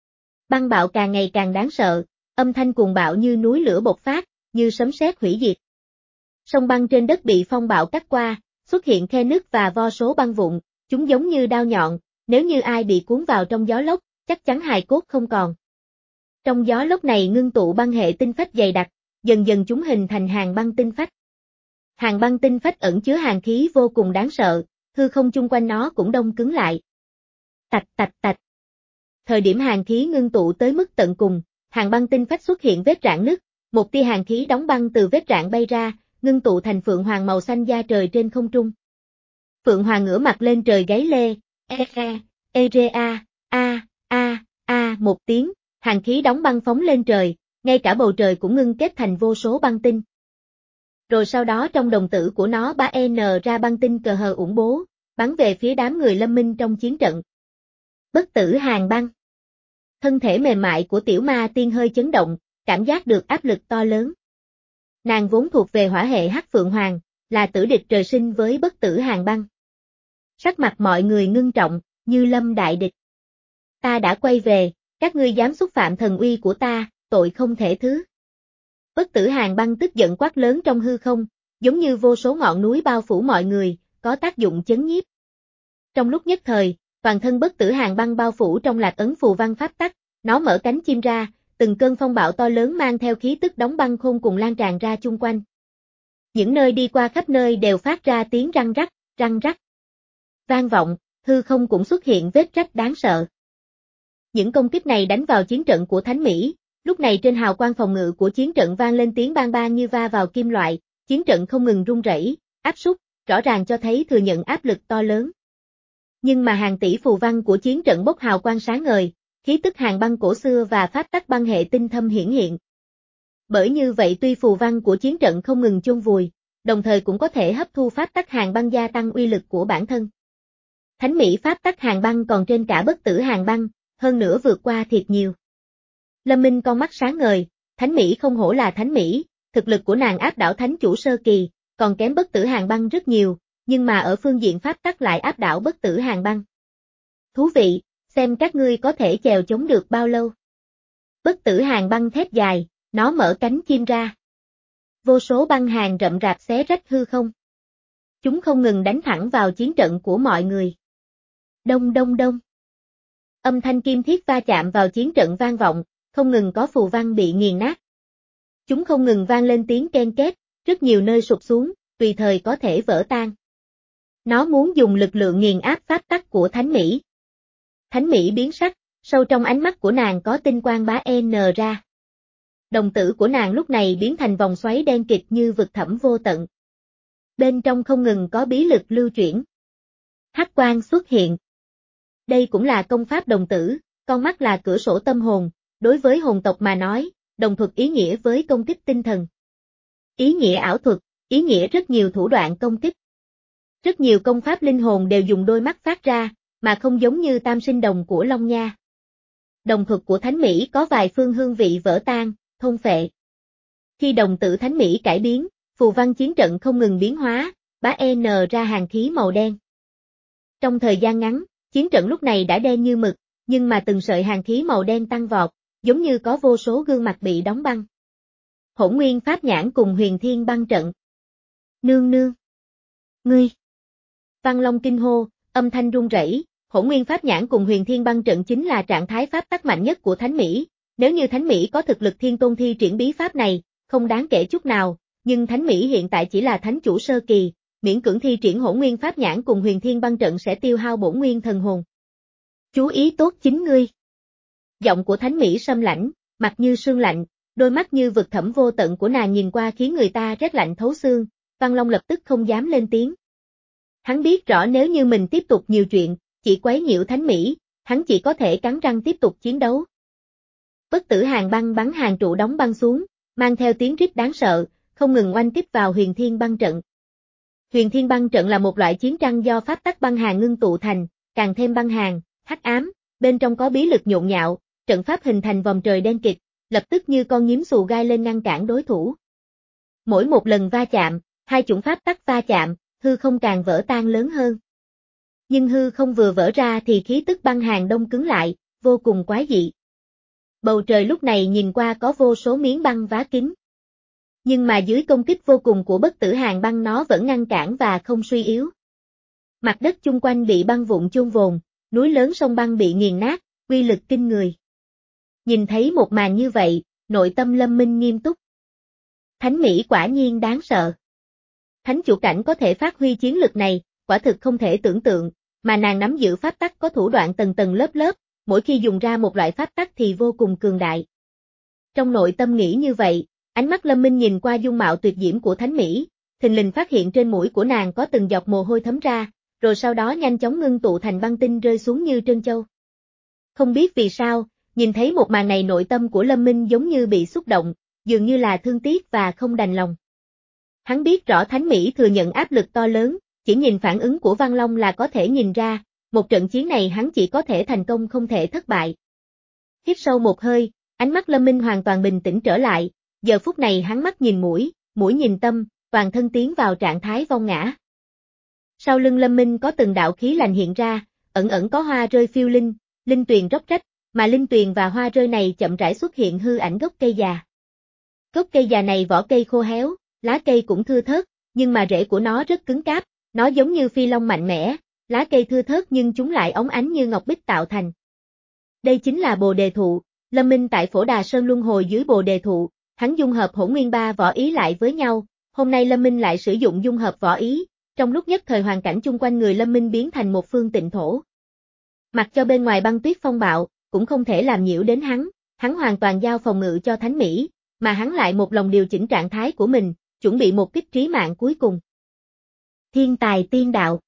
[SPEAKER 1] Băng bạo càng ngày càng đáng sợ, âm thanh cuồng bạo như núi lửa bộc phát, như sấm sét hủy diệt. Sông băng trên đất bị phong bạo cắt qua, xuất hiện khe nứt và vô số băng vụn, chúng giống như đao nhọn, nếu như ai bị cuốn vào trong gió lốc, chắc chắn hài cốt không còn. Trong gió lốc này ngưng tụ băng hệ tinh phách dày đặc, dần dần chúng hình thành hàng băng tinh phách. Hàng băng tinh phách ẩn chứa hàn khí vô cùng đáng sợ, hư không chung quanh nó cũng đông cứng lại. Tạch tạch tạch. Thời điểm hàn khí ngưng tụ tới mức tận cùng, hàng băng tinh phách xuất hiện vết rạn nứt, một tia hàn khí đóng băng từ vết rạn bay ra, ngưng tụ thành phượng hoàng màu xanh da trời trên không trung. Phượng hoàng ngửa mặt lên trời gáy lê, e e, e rê a, a, a, a một tiếng, hàn khí đóng băng phóng lên trời, ngay cả bầu trời cũng ngưng kết thành vô số băng tinh. Rồi sau đó trong đồng tử của nó ba en ra băng tinh cờ hờ ủng bố, bắn về phía đám người Lâm Minh trong chiến trận. Bất tử hàn băng. Thân thể mềm mại của tiểu ma tiên hơi chấn động, cảm giác được áp lực to lớn. Nàng vốn thuộc về hỏa hệ hắc phượng hoàng, là tử địch trời sinh với bất tử hàn băng. Sắc mặt mọi người ngưng trọng, như lâm đại địch. Ta đã quay về, các ngươi dám xúc phạm thần uy của ta, tội không thể thứ. Bất tử hàn băng tức giận quát lớn trong hư không, giống như vô số ngọn núi bao phủ mọi người, có tác dụng chấn nhiếp. Trong lúc nhất thời, toàn thân bất tử hàn băng bao phủ trong lạc ấn phù văn pháp tắc, nó mở cánh chim ra, từng cơn phong bạo to lớn mang theo khí tức đóng băng khôn cùng lan tràn ra chung quanh. Những nơi đi qua khắp nơi đều phát ra tiếng răng rắc, răng rắc. Vang vọng, hư không cũng xuất hiện vết rách đáng sợ. Những công kích này đánh vào chiến trận của Thánh Mỹ, lúc này trên hào quang phòng ngự của chiến trận vang lên tiếng bang bang như va vào kim loại, chiến trận không ngừng rung rẩy, áp súc, rõ ràng cho thấy thừa nhận áp lực to lớn. Nhưng mà hàng tỷ phù văn của chiến trận bốc hào quang sáng ngời, khí tức hàng băng cổ xưa và pháp tắc băng hệ tinh thâm hiển hiện. Bởi như vậy tuy phù văn của chiến trận không ngừng chôn vùi, đồng thời cũng có thể hấp thu pháp tắc hàng băng gia tăng uy lực của bản thân. Thánh Mỹ pháp tắc hàng băng còn trên cả bất tử hàng băng, hơn nữa vượt qua thiệt nhiều. Lâm Minh con mắt sáng ngời, Thánh Mỹ không hổ là Thánh Mỹ, thực lực của nàng áp đảo Thánh chủ sơ kỳ, còn kém bất tử hàng băng rất nhiều, nhưng mà ở phương diện pháp tắc lại áp đảo bất tử hàng băng. Thú vị, xem các ngươi có thể chèo chống được bao lâu. Bất tử hàng băng thét dài, nó mở cánh chim ra. Vô số băng hàng rậm rạp xé rách hư không. Chúng không ngừng đánh thẳng vào chiến trận của mọi người. Đông đông đông. Âm thanh kim thiết va chạm vào chiến trận vang vọng, không ngừng có phù văn bị nghiền nát. Chúng không ngừng vang lên tiếng ken két, rất nhiều nơi sụp xuống, tùy thời có thể vỡ tan. Nó muốn dùng lực lượng nghiền áp pháp tắc của Thánh Mỹ. Thánh Mỹ biến sắc, sâu trong ánh mắt của nàng có tinh quang bá en ra. Đồng tử của nàng lúc này biến thành vòng xoáy đen kịt như vực thẳm vô tận. Bên trong không ngừng có bí lực lưu chuyển. Hắc quang xuất hiện. Đây cũng là công pháp đồng tử, con mắt là cửa sổ tâm hồn, đối với hồn tộc mà nói, đồng thuật ý nghĩa với công kích tinh thần. Ý nghĩa ảo thuật, ý nghĩa rất nhiều thủ đoạn công kích. Rất nhiều công pháp linh hồn đều dùng đôi mắt phát ra, mà không giống như tam sinh đồng của Long Nha. Đồng thuật của Thánh Mỹ có vài phương hương vị vỡ tan, thôn phệ. Khi đồng tử Thánh Mỹ cải biến, phù văn chiến trận không ngừng biến hóa, bá en ra hàng khí màu đen. Trong thời gian ngắn, chiến trận lúc này đã đen như mực, nhưng mà từng sợi hàng khí màu đen tăng vọt, giống như có vô số gương mặt bị đóng băng. Hỗn Nguyên Pháp Nhãn cùng Huyền Thiên Băng Trận. Nương nương. Ngươi. Văn Long kinh hô, âm thanh run rẩy, Hỗn Nguyên Pháp Nhãn cùng Huyền Thiên Băng Trận chính là trạng thái pháp tắc mạnh nhất của Thánh Mỹ, nếu như Thánh Mỹ có thực lực thiên tôn thi triển bí pháp này, không đáng kể chút nào, nhưng Thánh Mỹ hiện tại chỉ là thánh chủ sơ kỳ, miễn cưỡng thi triển Hỗn Nguyên Pháp Nhãn cùng Huyền Thiên Băng Trận sẽ tiêu hao bổn nguyên thần hồn. Chú ý tốt chính ngươi. Giọng của Thánh Mỹ sâm lãnh, mặt như sương lạnh, đôi mắt như vực thẳm vô tận của nàng nhìn qua khiến người ta rét lạnh thấu xương, Văn Long lập tức không dám lên tiếng. Hắn biết rõ nếu như mình tiếp tục nhiều chuyện, chỉ quấy nhiễu Thánh Mỹ, hắn chỉ có thể cắn răng tiếp tục chiến đấu. Bất tử hàng băng bắn hàng trụ đóng băng xuống, mang theo tiếng rít đáng sợ, không ngừng oanh kích vào Huyền Thiên Băng Trận. Huyền Thiên Băng Trận là một loại chiến tranh do pháp tắc băng hàng ngưng tụ thành, càng thêm băng hàng, hắc ám, bên trong có bí lực nhộn nhạo, trận pháp hình thành vòng trời đen kịt, lập tức như con nhím xù gai lên ngăn cản đối thủ. Mỗi một lần va chạm, hai chủng pháp tắc va chạm, hư không càng vỡ tan lớn hơn. Nhưng hư không vừa vỡ ra thì khí tức băng hàng đông cứng lại, vô cùng quái dị. Bầu trời lúc này nhìn qua có vô số miếng băng vá kín. Nhưng mà dưới công kích vô cùng của bất tử hàng băng nó vẫn ngăn cản và không suy yếu. Mặt đất chung quanh bị băng vụn chôn vồn, núi lớn sông băng bị nghiền nát, uy lực kinh người. Nhìn thấy một màn như vậy, nội tâm Lâm Minh nghiêm túc. Thánh Mỹ quả nhiên đáng sợ. Thánh chủ cảnh có thể phát huy chiến lực này, quả thực không thể tưởng tượng, mà nàng nắm giữ pháp tắc có thủ đoạn tầng tầng lớp lớp, mỗi khi dùng ra một loại pháp tắc thì vô cùng cường đại. Trong nội tâm nghĩ như vậy, ánh mắt Lâm Minh nhìn qua dung mạo tuyệt diễm của Thánh Mỹ, thình lình phát hiện trên mũi của nàng có từng giọt mồ hôi thấm ra, rồi sau đó nhanh chóng ngưng tụ thành băng tinh rơi xuống như trân châu. Không biết vì sao, nhìn thấy một màn này nội tâm của Lâm Minh giống như bị xúc động, dường như là thương tiếc và không đành lòng. Hắn biết rõ Thánh Mỹ thừa nhận áp lực to lớn, chỉ nhìn phản ứng của Văn Long là có thể nhìn ra, một trận chiến này hắn chỉ có thể thành công không thể thất bại. Hít sâu một hơi, ánh mắt Lâm Minh hoàn toàn bình tĩnh trở lại, giờ phút này hắn mắt nhìn mũi, mũi nhìn tâm, toàn thân tiến vào trạng thái vong ngã. Sau lưng Lâm Minh có từng đạo khí lành hiện ra, ẩn ẩn có hoa rơi phiêu linh, linh tuyền róc rách, mà linh tuyền và hoa rơi này chậm rãi xuất hiện hư ảnh gốc cây già. Gốc cây già này vỏ cây khô héo, lá cây cũng thưa thớt, nhưng mà rễ của nó rất cứng cáp, nó giống như phi long mạnh mẽ, lá cây thưa thớt nhưng chúng lại óng ánh như ngọc bích tạo thành. Đây chính là Bồ Đề Thụ, Lâm Minh tại Phổ Đà Sơn luân hồi dưới Bồ Đề Thụ, hắn dung hợp Hỗn Nguyên ba võ ý lại với nhau, hôm nay Lâm Minh lại sử dụng dung hợp võ ý, trong lúc nhất thời hoàn cảnh chung quanh người Lâm Minh biến thành một phương tịnh thổ. Mặc cho bên ngoài băng tuyết phong bạo, cũng không thể làm nhiễu đến hắn, hắn hoàn toàn giao phòng ngự cho Thánh Mỹ, mà hắn lại một lòng điều chỉnh trạng thái của mình, chuẩn bị một kích trí mạng cuối cùng. Thiên tài tiên đạo.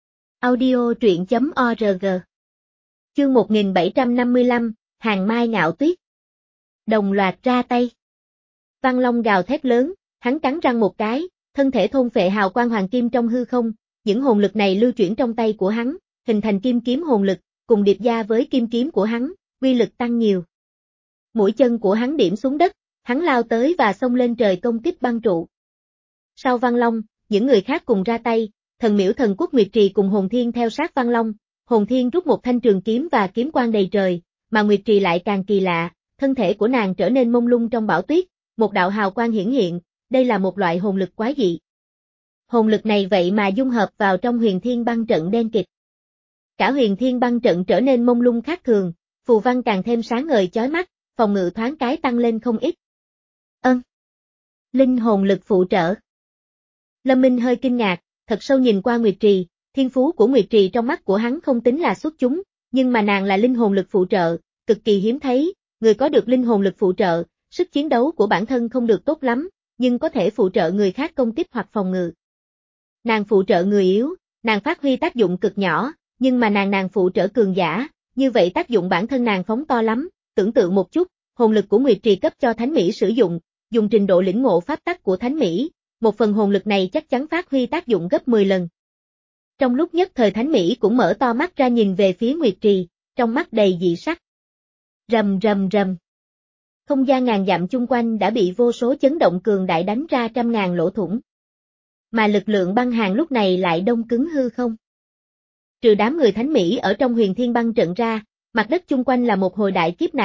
[SPEAKER 1] Audio truyện chấm org. Chương một nghìn bảy trăm năm mươi lăm, Hàng Mai Ngạo Tuyết. Đồng loạt ra tay. Văn Long gào thét lớn, hắn cắn răng một cái, thân thể thôn phệ hào quang hoàng kim trong hư không, những hồn lực này lưu chuyển trong tay của hắn, hình thành kim kiếm hồn lực, cùng điệp gia với kim kiếm của hắn, uy lực tăng nhiều. Mũi chân của hắn điểm xuống đất, hắn lao tới và xông lên trời công kích băng trụ. Sau Văn Long, những người khác cùng ra tay, thần miễu thần quốc Nguyệt Trì cùng Hồn Thiên theo sát Văn Long, Hồn Thiên rút một thanh trường kiếm và kiếm quang đầy trời, mà Nguyệt Trì lại càng kỳ lạ, thân thể của nàng trở nên mông lung trong bão tuyết, một đạo hào quang hiển hiện, đây là một loại hồn lực quái dị. Hồn lực này vậy mà dung hợp vào trong Huyền Thiên băng trận đen kịt. Cả Huyền Thiên băng trận trở nên mông lung khác thường, phù văn càng thêm sáng ngời chói mắt, phòng ngự thoáng cái tăng lên không ít. Ân. Linh hồn lực phụ trợ. Lâm Minh hơi kinh ngạc, thật sâu nhìn qua Nguyệt Trì, thiên phú của Nguyệt Trì trong mắt của hắn không tính là xuất chúng, nhưng mà nàng là linh hồn lực phụ trợ, cực kỳ hiếm thấy, người có được linh hồn lực phụ trợ, sức chiến đấu của bản thân không được tốt lắm, nhưng có thể phụ trợ người khác công kích hoặc phòng ngự. Nàng phụ trợ người yếu, nàng phát huy tác dụng cực nhỏ, nhưng mà nàng nàng phụ trợ cường giả, như vậy tác dụng bản thân nàng phóng to lắm, tưởng tượng một chút, hồn lực của Nguyệt Trì cấp cho Thánh Mỹ sử dụng, dùng trình độ lĩnh ngộ pháp tắc của Thánh Mỹ, một phần hồn lực này chắc chắn phát huy tác dụng gấp mười lần. Trong lúc nhất thời Thánh Mỹ cũng mở to mắt ra nhìn về phía Nguyệt Trì, trong mắt đầy dị sắc. Rầm rầm rầm. Không gian ngàn dặm chung quanh đã bị vô số chấn động cường đại đánh ra trăm ngàn lỗ thủng. Mà lực lượng băng hàng lúc này lại đông cứng hư không. Trừ đám người Thánh Mỹ ở trong Huyền Thiên băng trận ra, mặt đất chung quanh là một hồi đại kiếp nạn,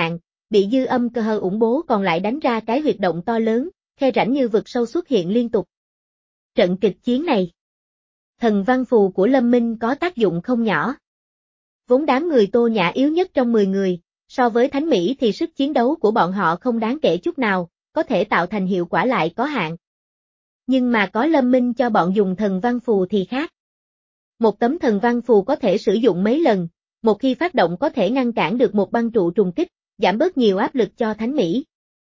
[SPEAKER 1] bị dư âm cơ hơ ủng bố còn lại đánh ra cái huyệt động to lớn, khe rãnh như vực sâu xuất hiện liên tục. Trận kịch chiến này, thần văn phù của Lâm Minh có tác dụng không nhỏ. Vốn đám người Tô Nhã yếu nhất trong mười người, so với Thánh Mỹ thì sức chiến đấu của bọn họ không đáng kể chút nào, có thể tạo thành hiệu quả lại có hạn. Nhưng mà có Lâm Minh cho bọn dùng thần văn phù thì khác. Một tấm thần văn phù có thể sử dụng mấy lần, một khi phát động có thể ngăn cản được một băng trụ trùng kích, giảm bớt nhiều áp lực cho Thánh Mỹ.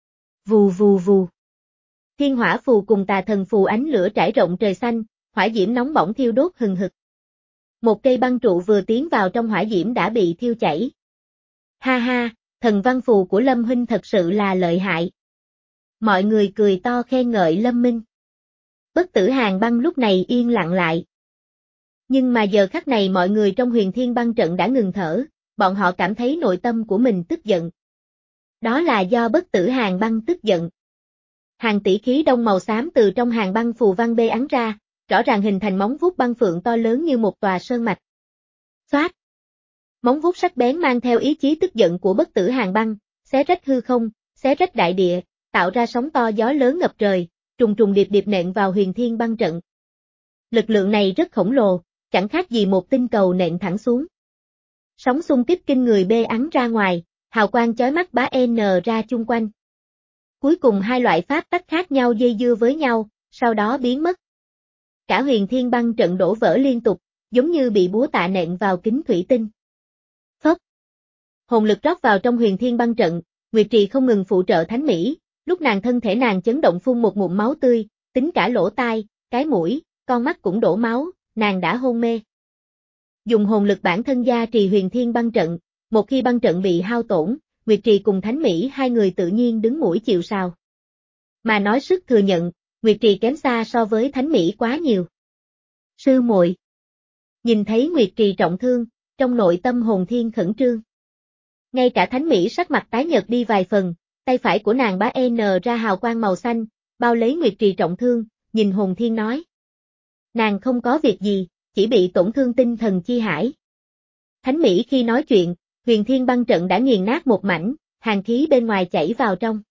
[SPEAKER 1] Vù vù vù. Thiên hỏa phù cùng tà thần phù ánh lửa trải rộng trời xanh, hỏa diễm nóng bỏng thiêu đốt hừng hực. Một cây băng trụ vừa tiến vào trong hỏa diễm đã bị thiêu chảy. Ha ha, thần văn phù của Lâm huynh thật sự là lợi hại. Mọi người cười to khen ngợi Lâm Minh. Bất Tử Hàn Băng lúc này yên lặng lại. Nhưng mà giờ khắc này mọi người trong Huyền Thiên Băng trận đã ngừng thở, bọn họ cảm thấy nội tâm của mình tức giận. Đó là do Bất Tử Hàn Băng tức giận. Hàng tỷ khí đông màu xám từ trong hàng băng phù văn bê ắn ra, rõ ràng hình thành móng vuốt băng phượng to lớn như một tòa sơn mạch. Xoát! Móng vuốt sắc bén mang theo ý chí tức giận của Bất Tử Hàn Băng, xé rách hư không, xé rách đại địa, tạo ra sóng to gió lớn ngập trời, trùng trùng điệp điệp nện vào Huyền Thiên Băng trận. Lực lượng này rất khổng lồ, chẳng khác gì một tinh cầu nện thẳng xuống. Sóng xung kích kinh người bê ắn ra ngoài, hào quang chói mắt bá n ra chung quanh. Cuối cùng hai loại pháp tắc khác nhau dây dưa với nhau, sau đó biến mất. Cả Huyền Thiên Băng trận đổ vỡ liên tục, giống như bị búa tạ nện vào kính thủy tinh. Phốc. Hồn lực rót vào trong Huyền Thiên Băng trận, Nguyệt Trì không ngừng phụ trợ Thánh Mỹ, lúc nàng thân thể nàng chấn động phun một ngụm máu tươi, tính cả lỗ tai, cái mũi, con mắt cũng đổ máu, nàng đã hôn mê. Dùng hồn lực bản thân gia trì Huyền Thiên Băng trận, một khi băng trận bị hao tổn, Nguyệt Trì cùng Thánh Mỹ hai người tự nhiên đứng mũi chịu sào. Mà nói sức thừa nhận, Nguyệt Trì kém xa so với Thánh Mỹ quá nhiều. Sư muội. Nhìn thấy Nguyệt Trì trọng thương, trong nội tâm Hồn Thiên khẩn trương. Ngay cả Thánh Mỹ sắc mặt tái nhợt đi vài phần, tay phải của nàng bá n ra hào quang màu xanh, bao lấy Nguyệt Trì trọng thương, nhìn Hồn Thiên nói. Nàng không có việc gì, chỉ bị tổn thương tinh thần chi hải. Thánh Mỹ khi nói chuyện, Huyền Thiên Băng trận đã nghiền nát một mảnh, hàn khí bên ngoài chảy vào trong.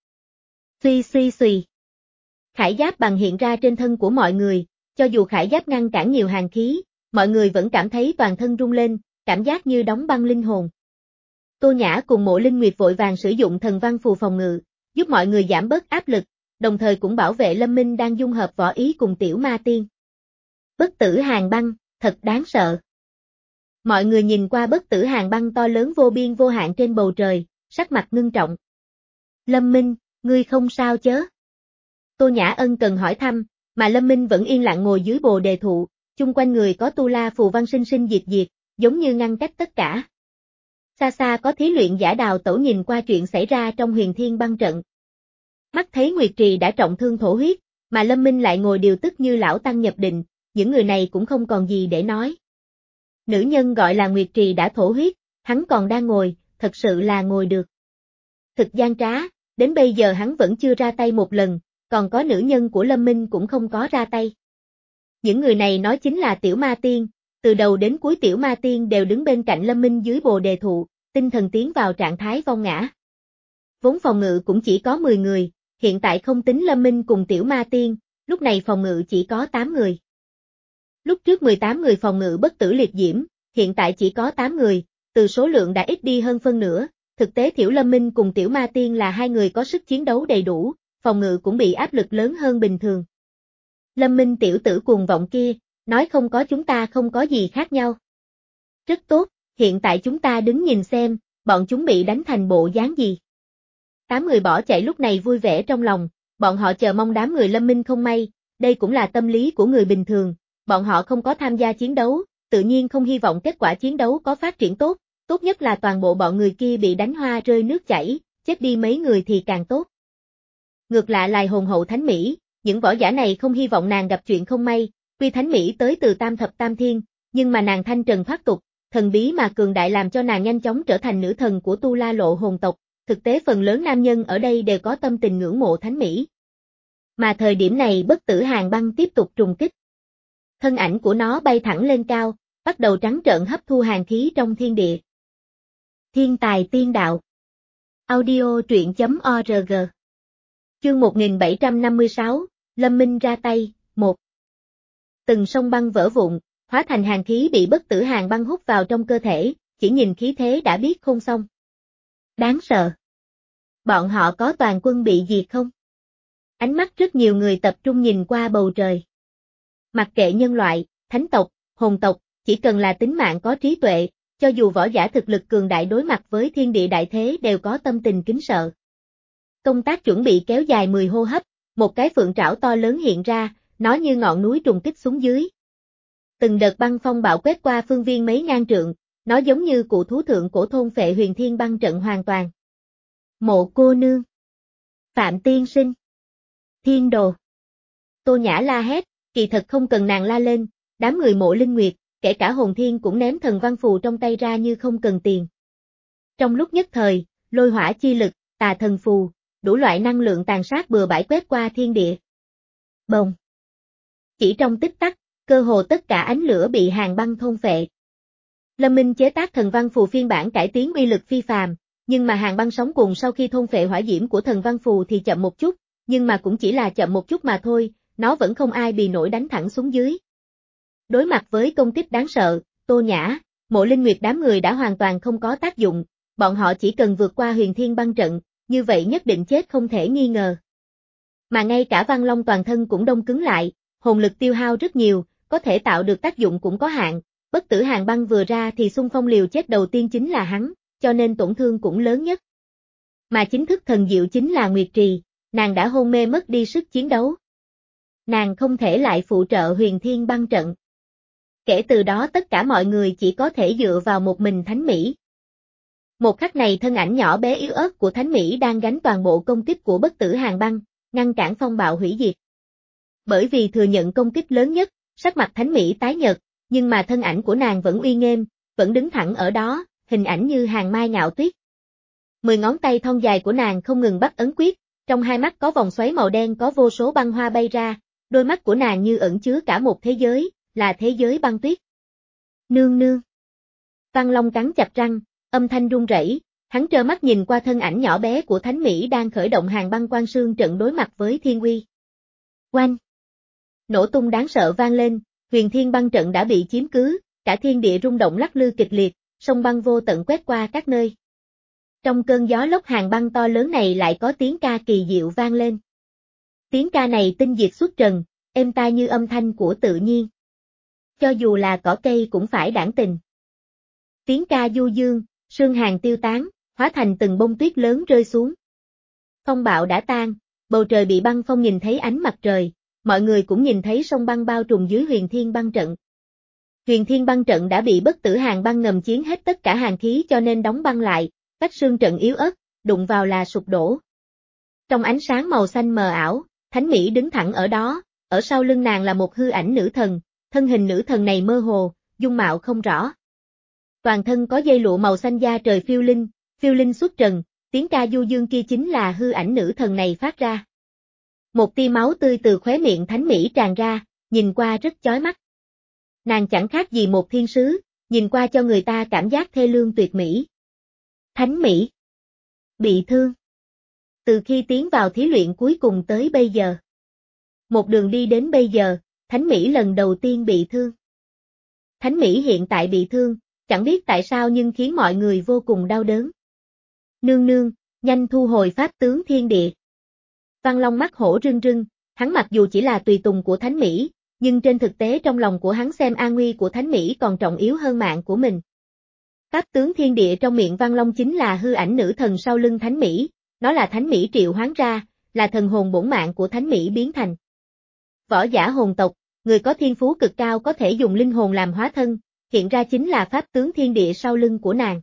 [SPEAKER 1] Suy suy suy. Khải giáp bằng hiện ra trên thân của mọi người, cho dù khải giáp ngăn cản nhiều hàn khí, mọi người vẫn cảm thấy toàn thân rung lên, cảm giác như đóng băng linh hồn. Tô Nhã cùng Mộ Linh Nguyệt vội vàng sử dụng thần văn phù phòng ngự, giúp mọi người giảm bớt áp lực, đồng thời cũng bảo vệ Lâm Minh đang dung hợp võ ý cùng Tiểu Ma Tiên. Bất Tử Hàn Băng, thật đáng sợ. Mọi người nhìn qua Bất Tử Hàn Băng to lớn vô biên vô hạn trên bầu trời, sắc mặt ngưng trọng. Lâm Minh, ngươi không sao chớ? Tô Nhã ân cần hỏi thăm, mà Lâm Minh vẫn yên lặng ngồi dưới bồ đề thụ, chung quanh người có tu la phù văn sinh sinh diệt diệt, giống như ngăn cách tất cả. Xa xa có thí luyện giả Đào Tẩu nhìn qua chuyện xảy ra trong Huyền Thiên Băng trận. Mắt thấy Nguyệt Trì đã trọng thương thổ huyết, mà Lâm Minh lại ngồi điều tức như lão tăng nhập định, những người này cũng không còn gì để nói. Nữ nhân gọi là Nguyệt Trì đã thổ huyết, hắn còn đang ngồi, thật sự là ngồi được. Thực gian trá, đến bây giờ hắn vẫn chưa ra tay một lần, còn có nữ nhân của Lâm Minh cũng không có ra tay. Những người này nói chính là Tiểu Ma Tiên, từ đầu đến cuối Tiểu Ma Tiên đều đứng bên cạnh Lâm Minh dưới bồ đề thụ, tinh thần tiến vào trạng thái vong ngã. Vốn phòng ngự cũng chỉ có mười người, hiện tại không tính Lâm Minh cùng Tiểu Ma Tiên, lúc này phòng ngự chỉ có tám người. Lúc trước mười tám người phòng ngự bất tử liệt diễm, hiện tại chỉ có tám người, từ số lượng đã ít đi hơn phân nửa, thực tế Tiểu Lâm Minh cùng Tiểu Ma Tiên là hai người có sức chiến đấu đầy đủ, phòng ngự cũng bị áp lực lớn hơn bình thường. Lâm Minh tiểu tử cuồng vọng kia, nói không có chúng ta không có gì khác nhau. Rất tốt, hiện tại chúng ta đứng nhìn xem, bọn chúng bị đánh thành bộ dáng gì. Tám người bỏ chạy lúc này vui vẻ trong lòng, bọn họ chờ mong đám người Lâm Minh không may, đây cũng là tâm lý của người bình thường, bọn họ không có tham gia chiến đấu, tự nhiên không hy vọng kết quả chiến đấu có phát triển tốt, tốt nhất là toàn bộ bọn người kia bị đánh hoa rơi nước chảy, chết đi mấy người thì càng tốt. Ngược lại lại hồn hậu Thánh Mỹ, những võ giả này không hy vọng nàng gặp chuyện không may, tuy Thánh Mỹ tới từ tam thập tam thiên, nhưng mà nàng thanh trần thoát tục, thần bí mà cường đại làm cho nàng nhanh chóng trở thành nữ thần của Tu La Lộ hồn tộc, thực tế phần lớn nam nhân ở đây đều có tâm tình ngưỡng mộ Thánh Mỹ. Mà thời điểm này Bất Tử Hàn Băng tiếp tục trùng kích. Thân ảnh của nó bay thẳng lên cao, bắt đầu trắng trợn hấp thu hàn khí trong thiên địa. Thiên tài tiên đạo. Audio truyện chấm org. Chương một nghìn bảy trăm năm mươi sáu, Lâm Minh ra tay, một. Từng sông băng vỡ vụn, hóa thành hàn khí bị bất tử hàn băng hút vào trong cơ thể, chỉ nhìn khí thế đã biết không xong. Đáng sợ. Bọn họ có toàn quân bị diệt không? Ánh mắt rất nhiều người tập trung nhìn qua bầu trời. Mặc kệ nhân loại, thánh tộc, hồn tộc, chỉ cần là tính mạng có trí tuệ, cho dù võ giả thực lực cường đại đối mặt với thiên địa đại thế đều có tâm tình kính sợ. Công tác chuẩn bị kéo dài mười hô hấp, một cái phượng trảo to lớn hiện ra, nó như ngọn núi trùng kích xuống dưới. Từng đợt băng phong bạo quét qua phương viên mấy ngàn trượng, nó giống như cụ thú thượng cổ thôn phệ huyền thiên băng trận hoàn toàn. Mộ cô nương. Phạm tiên sinh. Thiên đồ. Tô Nhã la hét, kỳ thật không cần nàng la lên, đám người Mộ Linh Nguyệt, kể cả hồn thiên cũng ném thần văn phù trong tay ra như không cần tiền. Trong lúc nhất thời, lôi hỏa chi lực, tà thần phù, đủ loại năng lượng tàn sát bừa bãi quét qua thiên địa. Bồng. Chỉ trong tích tắc, cơ hồ tất cả ánh lửa bị hàn băng thôn phệ. Lâm Minh chế tác thần văn phù phiên bản cải tiến uy lực phi phàm, nhưng mà hàn băng sóng cùng sau khi thôn phệ hỏa diễm của thần văn phù thì chậm một chút, nhưng mà cũng chỉ là chậm một chút mà thôi, nó vẫn không ai bì nổi đánh thẳng xuống dưới. Đối mặt với công kích đáng sợ, Tô Nhã, Mộ Linh Nguyệt đám người đã hoàn toàn không có tác dụng, bọn họ chỉ cần vượt qua huyền thiên băng trận, như vậy nhất định chết không thể nghi ngờ. Mà ngay cả Văn Long toàn thân cũng đông cứng lại, hồn lực tiêu hao rất nhiều, có thể tạo được tác dụng cũng có hạn, bất tử hàn băng vừa ra thì xung phong liều chết đầu tiên chính là hắn, cho nên tổn thương cũng lớn nhất. Mà chính thức thần diệu chính là Nguyệt Trì, nàng đã hôn mê mất đi sức chiến đấu. Nàng không thể lại phụ trợ huyền thiên băng trận. Kể từ đó tất cả mọi người chỉ có thể dựa vào một mình Thánh Mỹ. Một khắc này thân ảnh nhỏ bé yếu ớt của Thánh Mỹ đang gánh toàn bộ công kích của bất tử hàn băng, ngăn cản phong bạo hủy diệt. Bởi vì thừa nhận công kích lớn nhất, sắc mặt Thánh Mỹ tái nhợt, nhưng mà thân ảnh của nàng vẫn uy nghiêm, vẫn đứng thẳng ở đó, hình ảnh như hàng mai ngạo tuyết. Mười ngón tay thon dài của nàng không ngừng bắt ấn quyết, trong hai mắt có vòng xoáy màu đen có vô số băng hoa bay ra, đôi mắt của nàng như ẩn chứa cả một thế giới, là thế giới băng tuyết. Nương nương. Văn Long cắn chặt răng, âm thanh run rẩy, hắn trơ mắt nhìn qua thân ảnh nhỏ bé của Thánh Mỹ đang khởi động hàng băng quan sương trận đối mặt với thiên uy. Oanh! Nổ tung đáng sợ vang lên, huyền thiên băng trận đã bị chiếm cứ, cả thiên địa rung động lắc lư kịch liệt, sông băng vô tận quét qua các nơi. Trong cơn gió lốc hàng băng to lớn này lại có tiếng ca kỳ diệu vang lên. Tiếng ca này tinh diệt xuất trần, êm tai như âm thanh của tự nhiên. Cho dù là cỏ cây cũng phải đãng tình. Tiếng ca du dương, sương hàn tiêu tán, hóa thành từng bông tuyết lớn rơi xuống. Phong bạo đã tan, bầu trời bị băng phong nhìn thấy ánh mặt trời, mọi người cũng nhìn thấy sông băng bao trùm dưới huyền thiên băng trận. Huyền thiên băng trận đã bị bất tử hàn băng ngầm chiến hết tất cả hàn khí cho nên đóng băng lại, cách xương trận yếu ớt, đụng vào là sụp đổ. Trong ánh sáng màu xanh mờ ảo, Thánh Mỹ đứng thẳng ở đó, ở sau lưng nàng là một hư ảnh nữ thần, thân hình nữ thần này mơ hồ, dung mạo không rõ. Toàn thân có dây lụa màu xanh da trời phiêu linh, phiêu linh xuất trần, tiếng ca du dương kia chính là hư ảnh nữ thần này phát ra. Một tia máu tươi từ khóe miệng Thánh Mỹ tràn ra, nhìn qua rất chói mắt. Nàng chẳng khác gì một thiên sứ, nhìn qua cho người ta cảm giác thê lương tuyệt mỹ. Thánh Mỹ bị thương. Từ khi tiến vào thí luyện cuối cùng tới bây giờ. Một đường đi đến bây giờ, Thánh Mỹ lần đầu tiên bị thương. Thánh Mỹ hiện tại bị thương, chẳng biết tại sao nhưng khiến mọi người vô cùng đau đớn. Nương nương, nhanh thu hồi pháp tướng thiên địa. Văn Long mắt hổ rưng rưng, hắn mặc dù chỉ là tùy tùng của Thánh Mỹ, nhưng trên thực tế trong lòng của hắn xem an nguy của Thánh Mỹ còn trọng yếu hơn mạng của mình. Pháp tướng thiên địa trong miệng Văn Long chính là hư ảnh nữ thần sau lưng Thánh Mỹ, nó là Thánh Mỹ triệu hoán ra, là thần hồn bổn mạng của Thánh Mỹ biến thành. Võ giả hồn tộc, người có thiên phú cực cao có thể dùng linh hồn làm hóa thân, hiện ra chính là pháp tướng thiên địa sau lưng của nàng.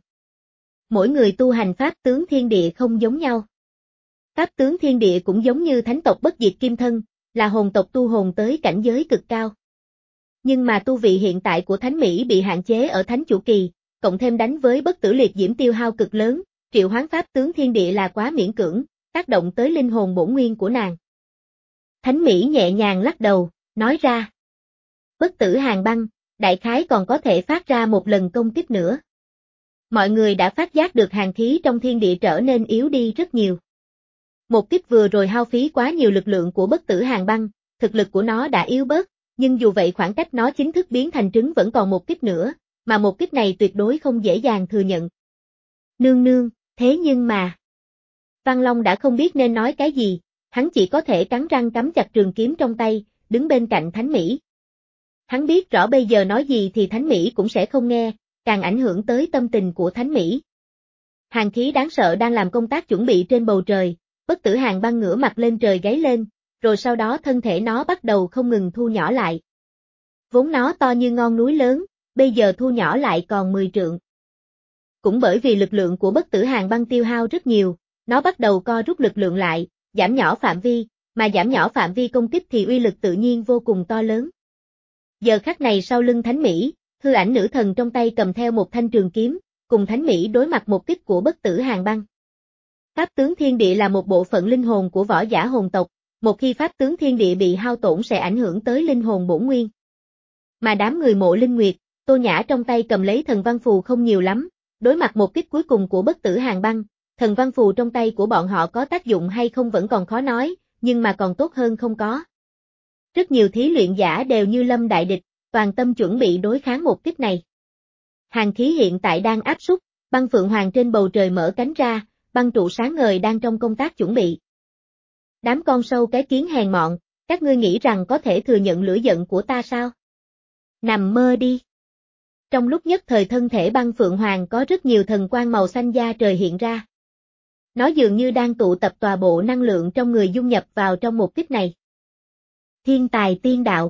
[SPEAKER 1] Mỗi người tu hành pháp tướng thiên địa không giống nhau. Pháp tướng thiên địa cũng giống như thánh tộc bất diệt kim thân, là hồn tộc tu hồn tới cảnh giới cực cao. Nhưng mà tu vị hiện tại của Thánh Mỹ bị hạn chế ở thánh chủ kỳ, cộng thêm đánh với bất tử liệt diễm tiêu hao cực lớn, triệu hoán pháp tướng thiên địa là quá miễn cưỡng, tác động tới linh hồn bổn nguyên của nàng. Thánh Mỹ nhẹ nhàng lắc đầu, nói ra. Bất tử hàn băng, đại khái còn có thể phát ra một lần công kích nữa. Mọi người đã phát giác được hàn khí trong thiên địa trở nên yếu đi rất nhiều. Một kích vừa rồi hao phí quá nhiều lực lượng của bất tử hàn băng, thực lực của nó đã yếu bớt, nhưng dù vậy khoảng cách nó chính thức biến thành trứng vẫn còn một kích nữa, mà một kích này tuyệt đối không dễ dàng thừa nhận. Nương nương, thế nhưng mà... Văn Long đã không biết nên nói cái gì, hắn chỉ có thể cắn răng cắm chặt trường kiếm trong tay, đứng bên cạnh Thánh Mỹ. Hắn biết rõ bây giờ nói gì thì Thánh Mỹ cũng sẽ không nghe, càng ảnh hưởng tới tâm tình của Thánh Mỹ. Hàn khí đáng sợ đang làm công tác chuẩn bị trên bầu trời, bất tử hàn băng ngửa mặt lên trời gáy lên, rồi sau đó thân thể nó bắt đầu không ngừng thu nhỏ lại. Vốn nó to như ngọn núi lớn, bây giờ thu nhỏ lại còn mười trượng. Cũng bởi vì lực lượng của bất tử hàn băng tiêu hao rất nhiều, nó bắt đầu co rút lực lượng lại, giảm nhỏ phạm vi, mà giảm nhỏ phạm vi công kích thì uy lực tự nhiên vô cùng to lớn. Giờ khắc này sau lưng Thánh Mỹ, hư ảnh nữ thần trong tay cầm theo một thanh trường kiếm, cùng Thánh Mỹ đối mặt một kích của bất tử hàn băng. Pháp tướng thiên địa là một bộ phận linh hồn của võ giả hồn tộc, một khi pháp tướng thiên địa bị hao tổn sẽ ảnh hưởng tới linh hồn bổn nguyên. Mà đám người Mộ Linh Nguyệt, Tô Nhã trong tay cầm lấy thần văn phù không nhiều lắm, đối mặt một kích cuối cùng của bất tử hàn băng, thần văn phù trong tay của bọn họ có tác dụng hay không vẫn còn khó nói, nhưng mà còn tốt hơn không có. Rất nhiều thí luyện giả đều như lâm đại địch, toàn tâm chuẩn bị đối kháng một kích này. Hàn khí hiện tại đang áp súc, băng phượng hoàng trên bầu trời mở cánh ra, băng trụ sáng ngời đang trong công tác chuẩn bị. Đám con sâu cái kiến hèn mọn, các ngươi nghĩ rằng có thể thừa nhận lửa giận của ta sao? Nằm mơ đi. Trong lúc nhất thời thân thể băng phượng hoàng có rất nhiều thần quang màu xanh da trời hiện ra. Nó dường như đang tụ tập tòa bộ năng lượng trong người dung nhập vào trong một kích này. Thiên tài tiên đạo.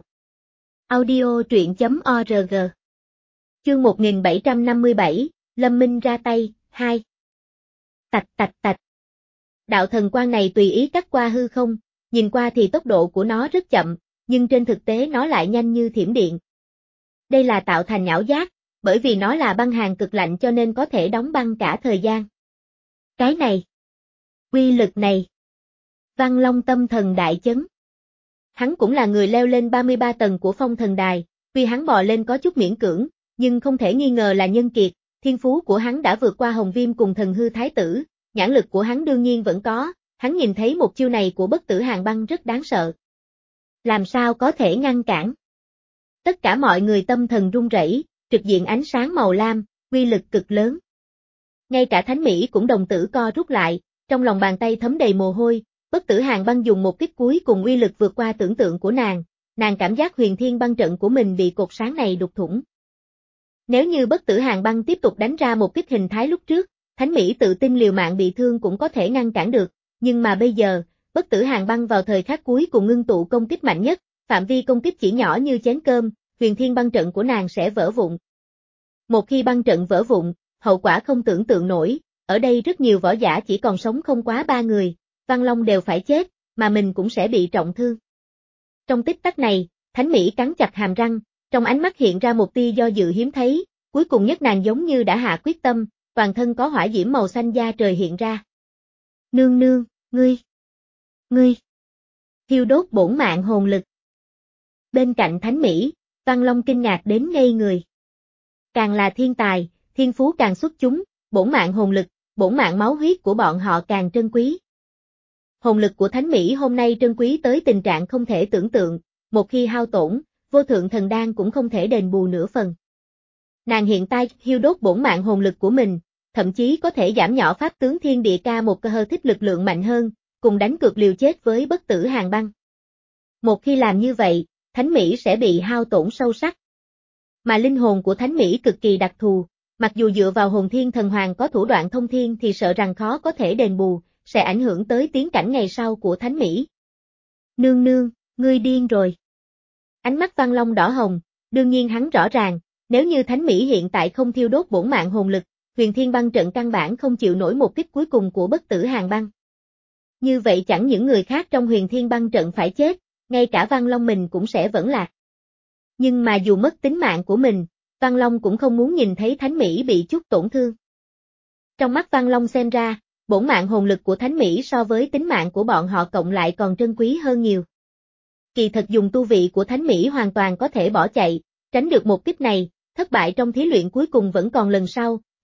[SPEAKER 1] Audio truyện.org. Chương một nghìn bảy trăm năm mươi bảy, Lâm Minh ra tay, hai. Tạch tạch tạch. Đạo thần quang này tùy ý cắt qua hư không, nhìn qua thì tốc độ của nó rất chậm, nhưng trên thực tế nó lại nhanh như thiểm điện. Đây là tạo thành ảo giác, bởi vì nó là băng hàn cực lạnh cho nên có thể đóng băng cả thời gian. Cái này, uy lực này. Văn Long tâm thần đại chấn. Hắn cũng là người leo lên ba mươi ba tầng của phong thần đài, tuy hắn bò lên có chút miễn cưỡng, nhưng không thể nghi ngờ là nhân kiệt, thiên phú của hắn đã vượt qua Hồng Viêm cùng thần hư thái tử, nhãn lực của hắn đương nhiên vẫn có, hắn nhìn thấy một chiêu này của bất tử hàn băng rất đáng sợ. Làm sao có thể ngăn cản? Tất cả mọi người tâm thần run rẩy, trực diện ánh sáng màu lam, uy lực cực lớn. Ngay cả Thánh Mỹ cũng đồng tử co rút lại, trong lòng bàn tay thấm đầy mồ hôi, bất tử hàn băng dùng một kích cuối cùng uy lực vượt qua tưởng tượng của nàng, nàng cảm giác huyền thiên băng trận của mình bị cột sáng này đục thủng. Nếu như bất tử hàn băng tiếp tục đánh ra một kích hình thái lúc trước, Thánh Mỹ tự tin liều mạng bị thương cũng có thể ngăn cản được, nhưng mà bây giờ, bất tử hàn băng vào thời khắc cuối cùng ngưng tụ công kích mạnh nhất, phạm vi công kích chỉ nhỏ như chén cơm, huyền thiên băng trận của nàng sẽ vỡ vụn. Một khi băng trận vỡ vụn, hậu quả không tưởng tượng nổi, ở đây rất nhiều võ giả chỉ còn sống không quá ba người, Văn Long đều phải chết, mà mình cũng sẽ bị trọng thương. Trong tích tắc này, Thánh Mỹ cắn chặt hàm răng, trong ánh mắt hiện ra một tia do dự hiếm thấy, cuối cùng nhất nàng giống như đã hạ quyết tâm, toàn thân có hỏa diễm màu xanh da trời hiện ra. Nương nương, ngươi, ngươi, thiêu đốt bổn mạng hồn lực. Bên cạnh Thánh Mỹ, Văn Long kinh ngạc đến ngây người. Càng là thiên tài, thiên phú càng xuất chúng, bổn mạng hồn lực, bổn mạng máu huyết của bọn họ càng trân quý. Hồn lực của Thánh Mỹ hôm nay trân quý tới tình trạng không thể tưởng tượng, một khi hao tổn, vô thượng thần đan cũng không thể đền bù nửa phần. Nàng hiện tại thiêu đốt bổn mạng hồn lực của mình, thậm chí có thể giảm nhỏ pháp tướng thiên địa ca một cơ hơi thích lực lượng mạnh hơn, cùng đánh cược liều chết với bất tử hàn băng. Một khi làm như vậy, Thánh Mỹ sẽ bị hao tổn sâu sắc. Mà linh hồn của Thánh Mỹ cực kỳ đặc thù, mặc dù dựa vào hồn thiên thần hoàng có thủ đoạn thông thiên thì sợ rằng khó có thể đền bù, sẽ ảnh hưởng tới tiến cảnh ngày sau của Thánh Mỹ. Nương nương, ngươi điên rồi. Ánh mắt Văn Long đỏ hồng, đương nhiên hắn rõ ràng, nếu như Thánh Mỹ hiện tại không thiêu đốt bổn mạng hồn lực, huyền thiên băng trận căn bản không chịu nổi một kích cuối cùng của bất tử hàn băng. Như vậy chẳng những người khác trong huyền thiên băng trận phải chết, ngay cả Văn Long mình cũng sẽ vẫn lạc. Nhưng mà dù mất tính mạng của mình, Văn Long cũng không muốn nhìn thấy Thánh Mỹ bị chút tổn thương. Trong mắt Văn Long xem ra, bổn mạng hồn lực của Thánh Mỹ so với tính mạng của bọn họ cộng lại còn trân quý hơn nhiều. Kỳ thật dùng tu vị của Thánh Mỹ hoàn toàn có thể bỏ chạy, tránh được một kích này, thất bại trong thí luyện cuối cùng vẫn còn lần sau,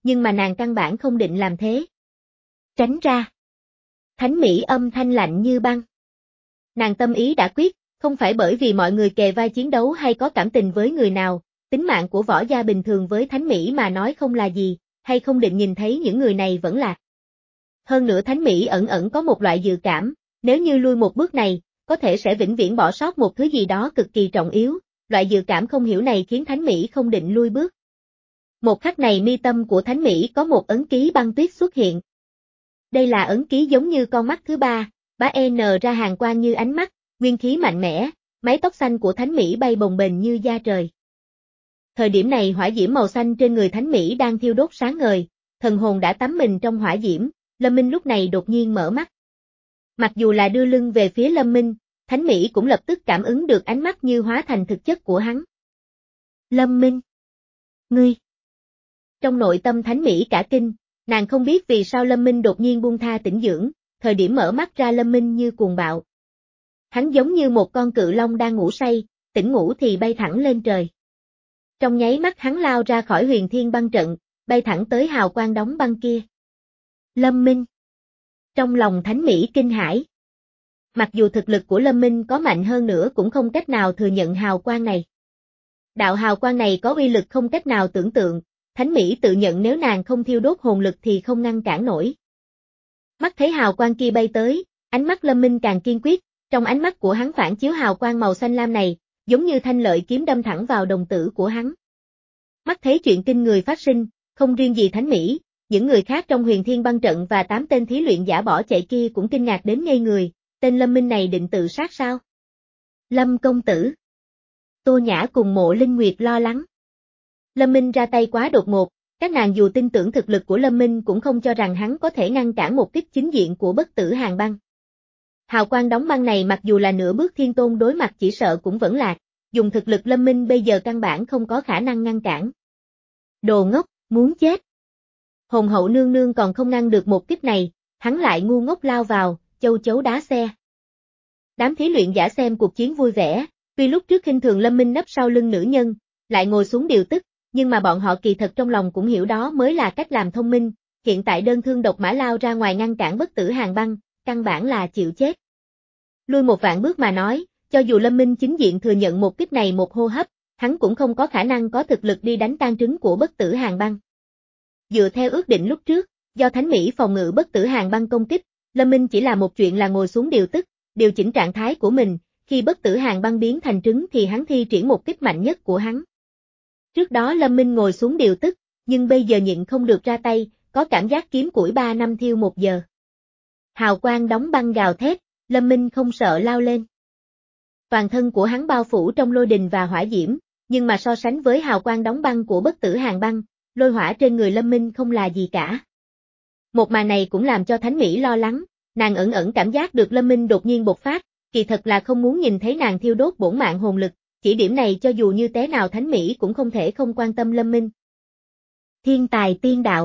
[SPEAKER 1] nhưng mà nàng căn bản không định làm thế. Tránh ra. Thánh Mỹ âm thanh lạnh như băng. Nàng tâm ý đã quyết, không phải bởi vì mọi người kề vai chiến đấu hay có cảm tình với người nào, tính mạng của võ gia bình thường với Thánh Mỹ mà nói không là gì, hay không định nhìn thấy những người này vẫn là. Hơn nữa Thánh Mỹ ẩn ẩn có một loại dự cảm, nếu như lui một bước này, có thể sẽ vĩnh viễn bỏ sót một thứ gì đó cực kỳ trọng yếu, loại dự cảm không hiểu này khiến Thánh Mỹ không định lui bước. Một khắc này mi tâm của Thánh Mỹ có một ấn ký băng tuyết xuất hiện. Đây là ấn ký giống như con mắt thứ ba, bá N ra hàng quang như ánh mắt, nguyên khí mạnh mẽ, mái tóc xanh của Thánh Mỹ bay bồng bềnh như da trời. Thời điểm này hỏa diễm màu xanh trên người Thánh Mỹ đang thiêu đốt sáng ngời, thần hồn đã tắm mình trong hỏa diễm, Lâm Minh lúc này đột nhiên mở mắt. Mặc dù là đưa lưng về phía Lâm Minh, Thánh Mỹ cũng lập tức cảm ứng được ánh mắt như hóa thành thực chất của hắn. Lâm Minh! Ngươi! Trong nội tâm Thánh Mỹ cả kinh, nàng không biết vì sao Lâm Minh đột nhiên buông tha tĩnh dưỡng, thời điểm mở mắt ra Lâm Minh như cuồng bạo. Hắn giống như một con cự long đang ngủ say, tỉnh ngủ thì bay thẳng lên trời. Trong nháy mắt hắn lao ra khỏi huyền thiên băng trận, bay thẳng tới hào quang đóng băng kia. Lâm Minh! Trong lòng Thánh Mỹ kinh hãi. Mặc dù thực lực của Lâm Minh có mạnh hơn nữa cũng không cách nào thừa nhận hào quang này. Đạo hào quang này có uy lực không cách nào tưởng tượng, Thánh Mỹ tự nhận nếu nàng không thiêu đốt hồn lực thì không ngăn cản nổi. Mắt thấy hào quang kia bay tới, ánh mắt Lâm Minh càng kiên quyết, trong ánh mắt của hắn phản chiếu hào quang màu xanh lam này, giống như thanh lợi kiếm đâm thẳng vào đồng tử của hắn. Mắt thấy chuyện kinh người phát sinh, không riêng gì Thánh Mỹ, những người khác trong huyền thiên băng trận và tám tên thí luyện giả bỏ chạy kia cũng kinh ngạc đến ngây người, tên Lâm Minh này định tự sát sao? Lâm công tử. Tô Nhã cùng Mộ Linh Nguyệt lo lắng. Lâm Minh ra tay quá đột ngột, các nàng dù tin tưởng thực lực của Lâm Minh cũng không cho rằng hắn có thể ngăn cản một kích chính diện của bất tử hàng băng. Hào quang đóng băng này mặc dù là nửa bước thiên tôn đối mặt chỉ sợ cũng vẫn lạc, dùng thực lực Lâm Minh bây giờ căn bản không có khả năng ngăn cản. Đồ ngốc, muốn chết. Hồn hậu nương nương còn không ngăn được một kích này, hắn lại ngu ngốc lao vào, châu chấu đá xe. Đám thí luyện giả xem cuộc chiến vui vẻ, tuy lúc trước khinh thường Lâm Minh nấp sau lưng nữ nhân, lại ngồi xuống điều tức, nhưng mà bọn họ kỳ thật trong lòng cũng hiểu đó mới là cách làm thông minh, hiện tại đơn thương độc mã lao ra ngoài ngăn cản bất tử hàng băng, căn bản là chịu chết. Lui một vạn bước mà nói, cho dù Lâm Minh chính diện thừa nhận một kích này một hô hấp, hắn cũng không có khả năng có thực lực đi đánh tan trứng của bất tử hàng băng. Dựa theo ước định lúc trước, do Thánh Mỹ phòng ngự bất tử hàng băng công kích, Lâm Minh chỉ là một chuyện là ngồi xuống điều tức, điều chỉnh trạng thái của mình, khi bất tử hàng băng biến thành trứng thì hắn thi triển một kích mạnh nhất của hắn. Trước đó Lâm Minh ngồi xuống điều tức, nhưng bây giờ nhịn không được ra tay, có cảm giác kiếm củi ba năm thiêu một giờ. Hào quang đóng băng gào thét, Lâm Minh không sợ lao lên. Toàn thân của hắn bao phủ trong lôi đình và hỏa diễm, nhưng mà so sánh với hào quang đóng băng của bất tử hàng băng, lôi hỏa trên người Lâm Minh không là gì cả. Một màn này cũng làm cho Thánh Mỹ lo lắng, nàng ẩn ẩn cảm giác được Lâm Minh đột nhiên bộc phát, kỳ thật là không muốn nhìn thấy nàng thiêu đốt bổn mạng hồn lực, chỉ điểm này cho dù như thế nào Thánh Mỹ cũng không thể không quan tâm Lâm Minh. Thiên tài tiên đạo.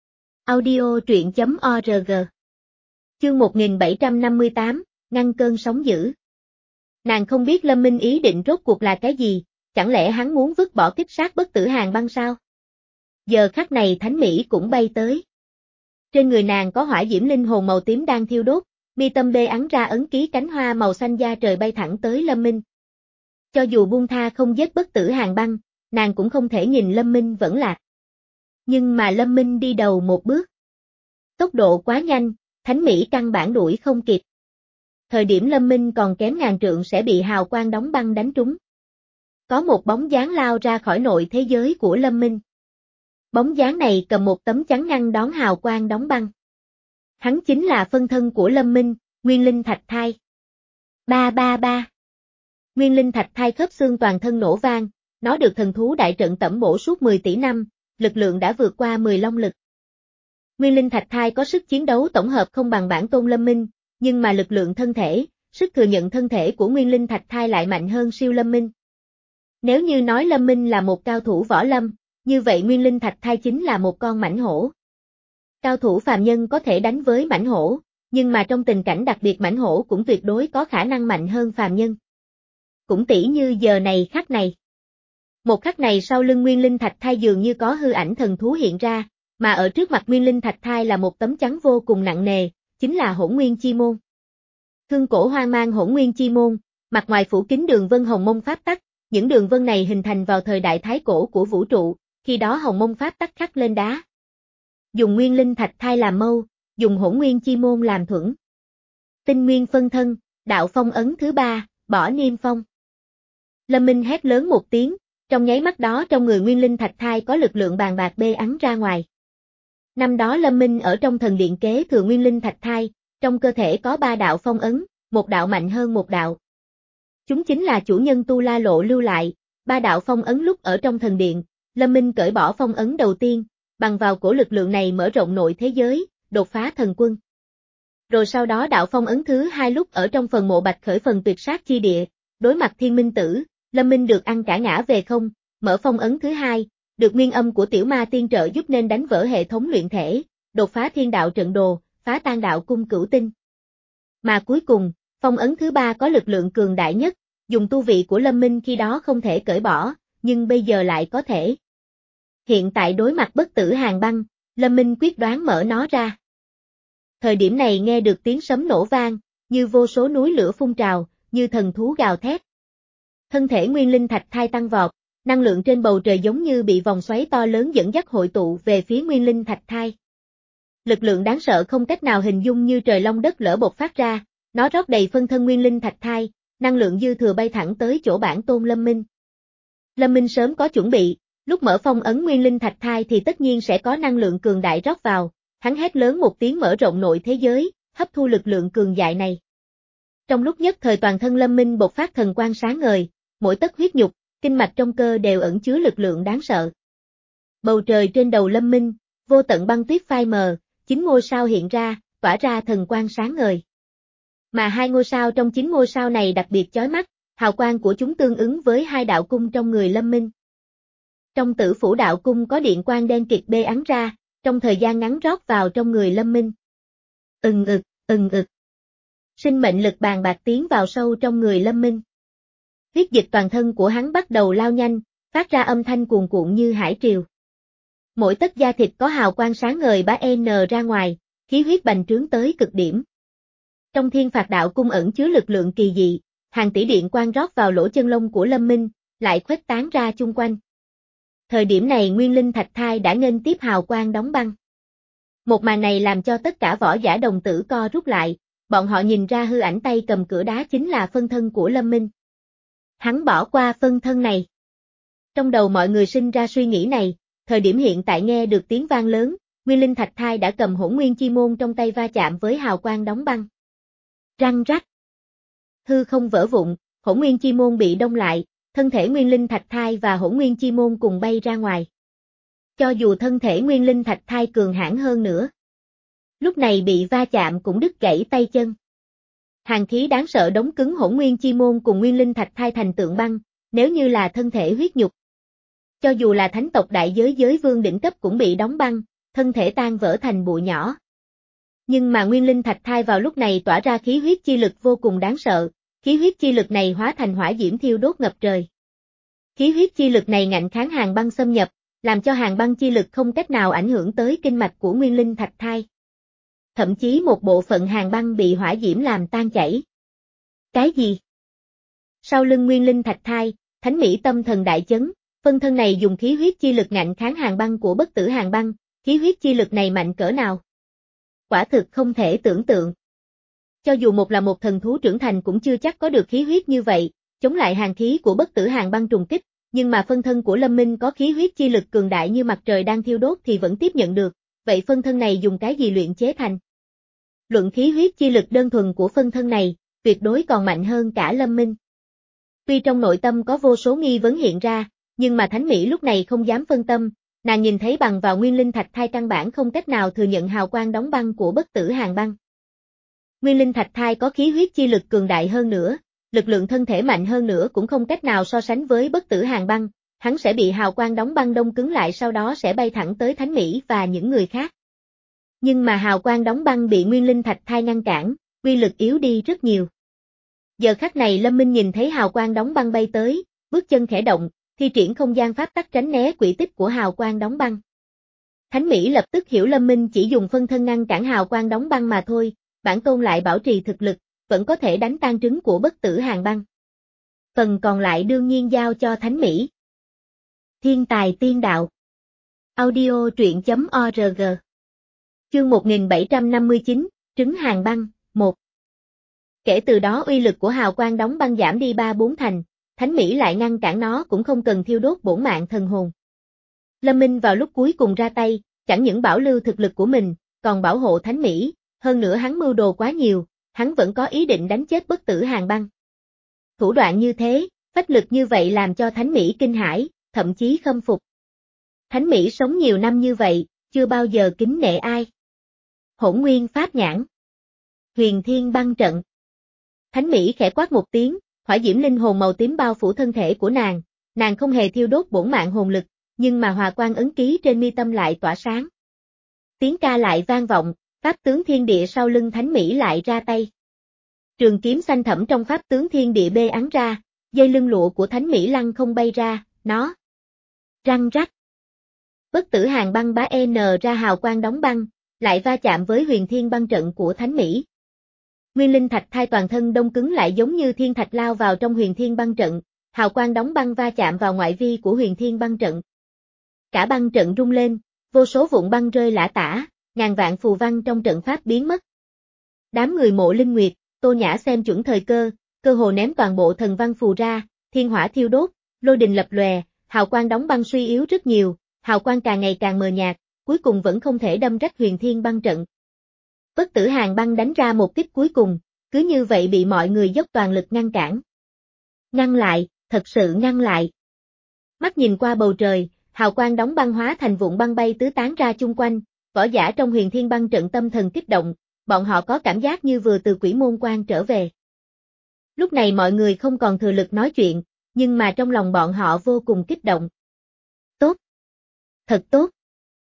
[SPEAKER 1] Audio truyện chấm org. Chương một nghìn bảy trăm năm mươi tám, ngăn cơn sóng dữ. Nàng không biết Lâm Minh ý định rốt cuộc là cái gì, chẳng lẽ hắn muốn vứt bỏ kích sát bất tử hàng băng sao? Giờ khắc này Thánh Mỹ cũng bay tới. Trên người nàng có hỏa diễm linh hồn màu tím đang thiêu đốt, mi tâm bê ắn ra ấn ký cánh hoa màu xanh da trời bay thẳng tới Lâm Minh. Cho dù buông tha không giết bất tử hàng băng, nàng cũng không thể nhìn Lâm Minh vẫn lạc. Nhưng mà Lâm Minh đi đầu một bước. Tốc độ quá nhanh, Thánh Mỹ căn bản đuổi không kịp. Thời điểm Lâm Minh còn kém ngàn trượng sẽ bị hào quang đóng băng đánh trúng. Có một bóng dáng lao ra khỏi nội thế giới của Lâm Minh. Bóng dáng này cầm một tấm chắn ngăn đón hào quang đóng băng. Hắn chính là phân thân của Lâm Minh, Nguyên Linh Thạch Thai. Ba ba ba. Nguyên Linh Thạch Thai khớp xương toàn thân nổ vang, nó được thần thú đại trận tẩm bổ suốt mười tỷ năm, lực lượng đã vượt qua mười long lực. Nguyên Linh Thạch Thai có sức chiến đấu tổng hợp không bằng bản tôn Lâm Minh, nhưng mà lực lượng thân thể, sức thừa nhận thân thể của Nguyên Linh Thạch Thai lại mạnh hơn siêu Lâm Minh. Nếu như nói Lâm Minh là một cao thủ võ lâm, như vậy Nguyên Linh Thạch Thai chính là một con mãnh hổ. Cao thủ phàm nhân có thể đánh với mãnh hổ, nhưng mà trong tình cảnh đặc biệt mãnh hổ cũng tuyệt đối có khả năng mạnh hơn phàm nhân. Cũng tỉ như giờ này khắc này. Một khắc này sau lưng Nguyên Linh Thạch Thai dường như có hư ảnh thần thú hiện ra, Mà ở trước mặt Nguyên Linh Thạch Thai là một tấm chắn vô cùng nặng nề, chính là Hỗn Nguyên Chi Môn. Thương cổ hoang mang Hỗn Nguyên Chi Môn, mặt ngoài phủ kín đường vân hồng mông pháp tắc, những đường vân này hình thành vào thời đại thái cổ của vũ trụ, khi đó hồng mông pháp tắc khắc lên đá. Dùng Nguyên Linh Thạch Thai làm mâu, dùng Hỗn Nguyên Chi Môn làm thuẫn. Tinh nguyên phân thân, đạo phong ấn thứ ba, bỏ niêm phong. Lâm Minh hét lớn một tiếng, trong nháy mắt đó trong người Nguyên Linh Thạch Thai có lực lượng bàn bạc bê ắn ra ngoài. Năm đó Lâm Minh ở trong thần điện kế thừa Nguyên Linh Thạch Thai, trong cơ thể có ba đạo phong ấn, một đạo mạnh hơn một đạo. Chúng chính là chủ nhân Tu La Lộ lưu lại, ba đạo phong ấn lúc ở trong thần điện, Lâm Minh cởi bỏ phong ấn đầu tiên, bằng vào cổ lực lượng này mở rộng nội thế giới, đột phá thần quân. Rồi sau đó đạo phong ấn thứ hai lúc ở trong phần mộ Bạch Khởi phần tuyệt sát chi địa, đối mặt Thiên Minh Tử, Lâm Minh được ăn cả ngã về không, mở phong ấn thứ hai, được nguyên âm của tiểu ma tiên trợ giúp nên đánh vỡ hệ thống luyện thể, đột phá thiên đạo trận đồ, phá tan đạo cung cửu tinh. Mà cuối cùng, phong ấn thứ ba có lực lượng cường đại nhất, dùng tu vị của Lâm Minh khi đó không thể cởi bỏ, nhưng bây giờ lại có thể. Hiện tại đối mặt bất tử hàng băng, Lâm Minh quyết đoán mở nó ra. Thời điểm này nghe được tiếng sấm nổ vang, như vô số núi lửa phun trào, như thần thú gào thét. Thân thể Nguyên Linh Thạch Thai tăng vọt, năng lượng trên bầu trời giống như bị vòng xoáy to lớn dẫn dắt hội tụ về phía Nguyên Linh Thạch Thai. Lực lượng đáng sợ không cách nào hình dung như trời long đất lở bộc phát ra, nó rót đầy phân thân Nguyên Linh Thạch Thai, năng lượng dư thừa bay thẳng tới chỗ bản tôn Lâm Minh. Lâm Minh sớm có chuẩn bị, lúc mở phong ấn Nguyên Linh Thạch Thai thì tất nhiên sẽ có năng lượng cường đại rót vào, hắn hét lớn một tiếng mở rộng nội thế giới, hấp thu lực lượng cường đại này. Trong lúc nhất thời toàn thân Lâm Minh bộc phát thần quang sáng ngời, mỗi tấc huyết nhục, kinh mạch trong cơ đều ẩn chứa lực lượng đáng sợ. Bầu trời trên đầu Lâm Minh, vô tận băng tuyết phai mờ, chín ngôi sao hiện ra, tỏa ra thần quang sáng ngời. Mà hai ngôi sao trong chín ngôi sao này đặc biệt chói mắt, hào quang của chúng tương ứng với hai đạo cung trong người Lâm Minh. Trong Tử Phủ đạo cung có điện quang đen kịt bê ắn ra, trong thời gian ngắn rót vào trong người Lâm Minh. Ừng ực, ừng ực. Sinh mệnh lực bàn bạc tiến vào sâu trong người Lâm Minh. Huyết dịch toàn thân của hắn bắt đầu lao nhanh, phát ra âm thanh cuồn cuộn như hải triều. Mỗi tấc da thịt có hào quang sáng ngời bá n ra ngoài, khí huyết bành trướng tới cực điểm. Trong Thiên Phạt đạo cung ẩn chứa lực lượng kỳ dị, hàng tỷ điện quang rót vào lỗ chân lông của Lâm Minh, lại khuếch tán ra chung quanh. Thời điểm này Nguyên Linh Thạch Thai đã nghênh tiếp hào quang đóng băng. Một màn này làm cho tất cả võ giả đồng tử co rút lại, bọn họ nhìn ra hư ảnh tay cầm cửa đá chính là phân thân của Lâm Minh. Hắn bỏ qua phân thân này. Trong đầu mọi người sinh ra suy nghĩ này, thời điểm hiện tại nghe được tiếng vang lớn, Nguyên Linh Thạch Thai đã cầm Hỗn Nguyên Chi Môn trong tay va chạm với hào quang đóng băng. Răng rắc. Hư không vỡ vụn, Hỗn Nguyên Chi Môn bị đông lại, thân thể Nguyên Linh Thạch Thai và Hỗn Nguyên Chi Môn cùng bay ra ngoài. Cho dù thân thể Nguyên Linh Thạch Thai cường hãn hơn nữa, lúc này bị va chạm cũng đứt gãy tay chân. Hàn khí đáng sợ đóng cứng Hỗn Nguyên Chi Môn cùng Nguyên Linh Thạch Thai thành tượng băng, nếu như là thân thể huyết nhục. Cho dù là thánh tộc đại giới giới vương đỉnh cấp cũng bị đóng băng, thân thể tan vỡ thành bụi nhỏ. Nhưng mà Nguyên Linh Thạch Thai vào lúc này tỏa ra khí huyết chi lực vô cùng đáng sợ, khí huyết chi lực này hóa thành hỏa diễm thiêu đốt ngập trời. Khí huyết chi lực này ngạnh kháng hàn băng xâm nhập, làm cho hàn băng chi lực không cách nào ảnh hưởng tới kinh mạch của Nguyên Linh Thạch Thai. Thậm chí một bộ phận hàn băng bị hỏa diễm làm tan chảy. Cái gì? Sau lưng Nguyên Linh Thạch Thai, Thánh Mỹ tâm thần đại chấn, phân thân này dùng khí huyết chi lực ngạnh kháng hàn băng của bất tử hàn băng, khí huyết chi lực này mạnh cỡ nào? Quả thực không thể tưởng tượng. Cho dù một là một thần thú trưởng thành cũng chưa chắc có được khí huyết như vậy, chống lại hàn khí của bất tử hàn băng trùng kích, nhưng mà phân thân của Lâm Minh có khí huyết chi lực cường đại như mặt trời đang thiêu đốt thì vẫn tiếp nhận được, vậy phân thân này dùng cái gì luyện chế thành? Luận khí huyết chi lực đơn thuần của phân thân này, tuyệt đối còn mạnh hơn cả Lâm Minh. Tuy trong nội tâm có vô số nghi vấn hiện ra, nhưng mà Thánh Mỹ lúc này không dám phân tâm, nàng nhìn thấy bằng vào Nguyên Linh Thạch Thai căn bản không cách nào thừa nhận hào quang đóng băng của bất tử hàn băng. Nguyên Linh Thạch Thai có khí huyết chi lực cường đại hơn nữa, lực lượng thân thể mạnh hơn nữa cũng không cách nào so sánh với bất tử hàn băng, hắn sẽ bị hào quang đóng băng đông cứng lại sau đó sẽ bay thẳng tới Thánh Mỹ và những người khác. Nhưng mà hào quang đóng băng bị Nguyên Linh Thạch Thai ngăn cản, uy lực yếu đi rất nhiều. Giờ khắc này Lâm Minh nhìn thấy hào quang đóng băng bay tới, bước chân khẽ động, thi triển không gian pháp tắc tránh né quỹ tích của hào quang đóng băng. Thánh Mỹ lập tức hiểu Lâm Minh chỉ dùng phân thân ngăn cản hào quang đóng băng mà thôi, bản tôn lại bảo trì thực lực, vẫn có thể đánh tan trứng của bất tử hàng băng. Phần còn lại đương nhiên giao cho Thánh Mỹ. Thiên tài tiên đạo. Audio truyện chấm org. Chương một nghìn bảy trăm năm mươi chín, trứng hàng băng, một. Kể từ đó uy lực của hào quang đóng băng giảm đi ba bốn thành, Thánh Mỹ lại ngăn cản nó cũng không cần thiêu đốt bổn mạng thần hồn. Lâm Minh vào lúc cuối cùng ra tay, chẳng những bảo lưu thực lực của mình, còn bảo hộ Thánh Mỹ, hơn nữa hắn mưu đồ quá nhiều, hắn vẫn có ý định đánh chết bất tử hàng băng. Thủ đoạn như thế, phách lực như vậy làm cho Thánh Mỹ kinh hãi, thậm chí khâm phục. Thánh Mỹ sống nhiều năm như vậy, chưa bao giờ kính nể ai. Hỗn nguyên pháp nhãn. Huyền thiên băng trận. Thánh Mỹ khẽ quát một tiếng, hỏa diễm linh hồn màu tím bao phủ thân thể của nàng, nàng không hề thiêu đốt bổn mạng hồn lực, nhưng mà hòa quang ấn ký trên mi tâm lại tỏa sáng. Tiếng ca lại vang vọng, pháp tướng thiên địa sau lưng Thánh Mỹ lại ra tay. Trường kiếm xanh thẫm trong pháp tướng thiên địa bê ắn ra, dây lưng lụa của Thánh Mỹ lăng không bay ra, nó răng rắc. Bất tử hàng băng bá N ra hào quang đóng băng, lại va chạm với huyền thiên băng trận của Thánh Mỹ. Nguyên linh thạch thai toàn thân đông cứng lại giống như thiên thạch lao vào trong huyền thiên băng trận, hào quang đóng băng va chạm vào ngoại vi của huyền thiên băng trận. Cả băng trận rung lên, vô số vụn băng rơi lả tả, ngàn vạn phù văn trong trận pháp biến mất. Đám người Mộ Linh Nguyệt, Tô Nhã xem chuẩn thời cơ, cơ hồ ném toàn bộ thần văn phù ra, thiên hỏa thiêu đốt, lôi đình lập lòe, hào quang đóng băng suy yếu rất nhiều, hào quang càng ngày càng mờ nhạt, cuối cùng vẫn không thể đâm rách huyền thiên băng trận. Bất tử hàng băng đánh ra một kích cuối cùng, cứ như vậy bị mọi người dốc toàn lực ngăn cản. Ngăn lại, thật sự ngăn lại. Mắt nhìn qua bầu trời, hào quang đóng băng hóa thành vụn băng bay tứ tán ra chung quanh, võ giả trong huyền thiên băng trận tâm thần kích động, bọn họ có cảm giác như vừa từ quỷ môn quan trở về. Lúc này mọi người không còn thừa lực nói chuyện, nhưng mà trong lòng bọn họ vô cùng kích động. Tốt! Thật tốt!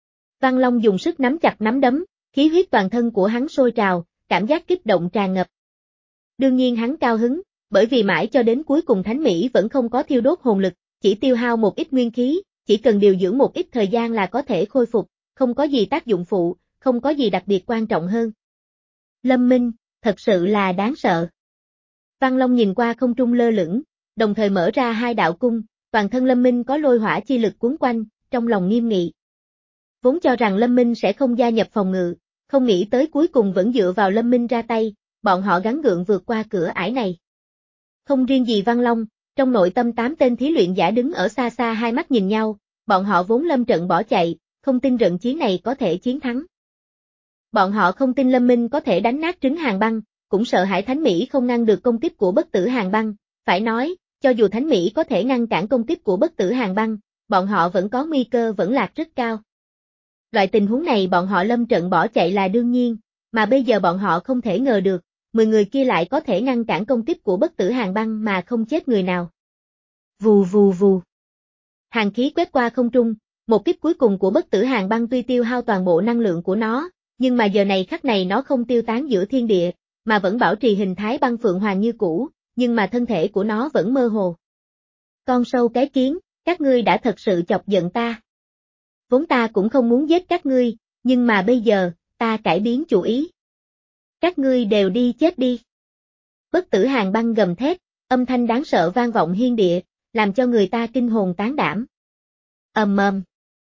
[SPEAKER 1] Văn Long dùng sức nắm chặt nắm đấm, khí huyết toàn thân của hắn sôi trào, cảm giác kích động tràn ngập. Đương nhiên hắn cao hứng, bởi vì mãi cho đến cuối cùng Thánh Mỹ vẫn không có thiêu đốt hồn lực, chỉ tiêu hao một ít nguyên khí, chỉ cần điều dưỡng một ít thời gian là có thể khôi phục, không có gì tác dụng phụ, không có gì đặc biệt quan trọng hơn. Lâm Minh, thật sự là đáng sợ. Văn Long nhìn qua không trung lơ lửng, đồng thời mở ra hai đạo cung, toàn thân Lâm Minh có lôi hỏa chi lực cuốn quanh, trong lòng nghiêm nghị. Vốn cho rằng Lâm Minh sẽ không gia nhập phòng ngự, không nghĩ tới cuối cùng vẫn dựa vào Lâm Minh ra tay, bọn họ gắng gượng vượt qua cửa ải này. Không riêng gì Văn Long, trong nội tâm tám tên thí luyện giả đứng ở xa xa hai mắt nhìn nhau, bọn họ vốn lâm trận bỏ chạy, không tin trận chiến này có thể chiến thắng. Bọn họ không tin Lâm Minh có thể đánh nát trứng hàng băng, cũng sợ hãi Thánh Mỹ không ngăn được công kích của bất tử hàng băng, phải nói, cho dù Thánh Mỹ có thể ngăn cản công kích của bất tử hàng băng, bọn họ vẫn có nguy cơ vẫn lạc rất cao. Loại tình huống này bọn họ lâm trận bỏ chạy là đương nhiên, mà bây giờ bọn họ không thể ngờ được, mười người kia lại có thể ngăn cản công kích của bất tử hàng băng mà không chết người nào. Vù vù vù. Hàng khí quét qua không trung, một kích cuối cùng của bất tử hàng băng tuy tiêu hao toàn bộ năng lượng của nó, nhưng mà giờ này khắc này nó không tiêu tán giữa thiên địa, mà vẫn bảo trì hình thái băng phượng hoàng như cũ, nhưng mà thân thể của nó vẫn mơ hồ. Con sâu cái kiến, các ngươi đã thật sự chọc giận ta. Vốn ta cũng không muốn giết các ngươi, nhưng mà bây giờ, ta cải biến chủ ý. Các ngươi đều đi chết đi. Bất tử hàng băng gầm thét, âm thanh đáng sợ vang vọng hiên địa, làm cho người ta kinh hồn tán đảm. Ầm ầm.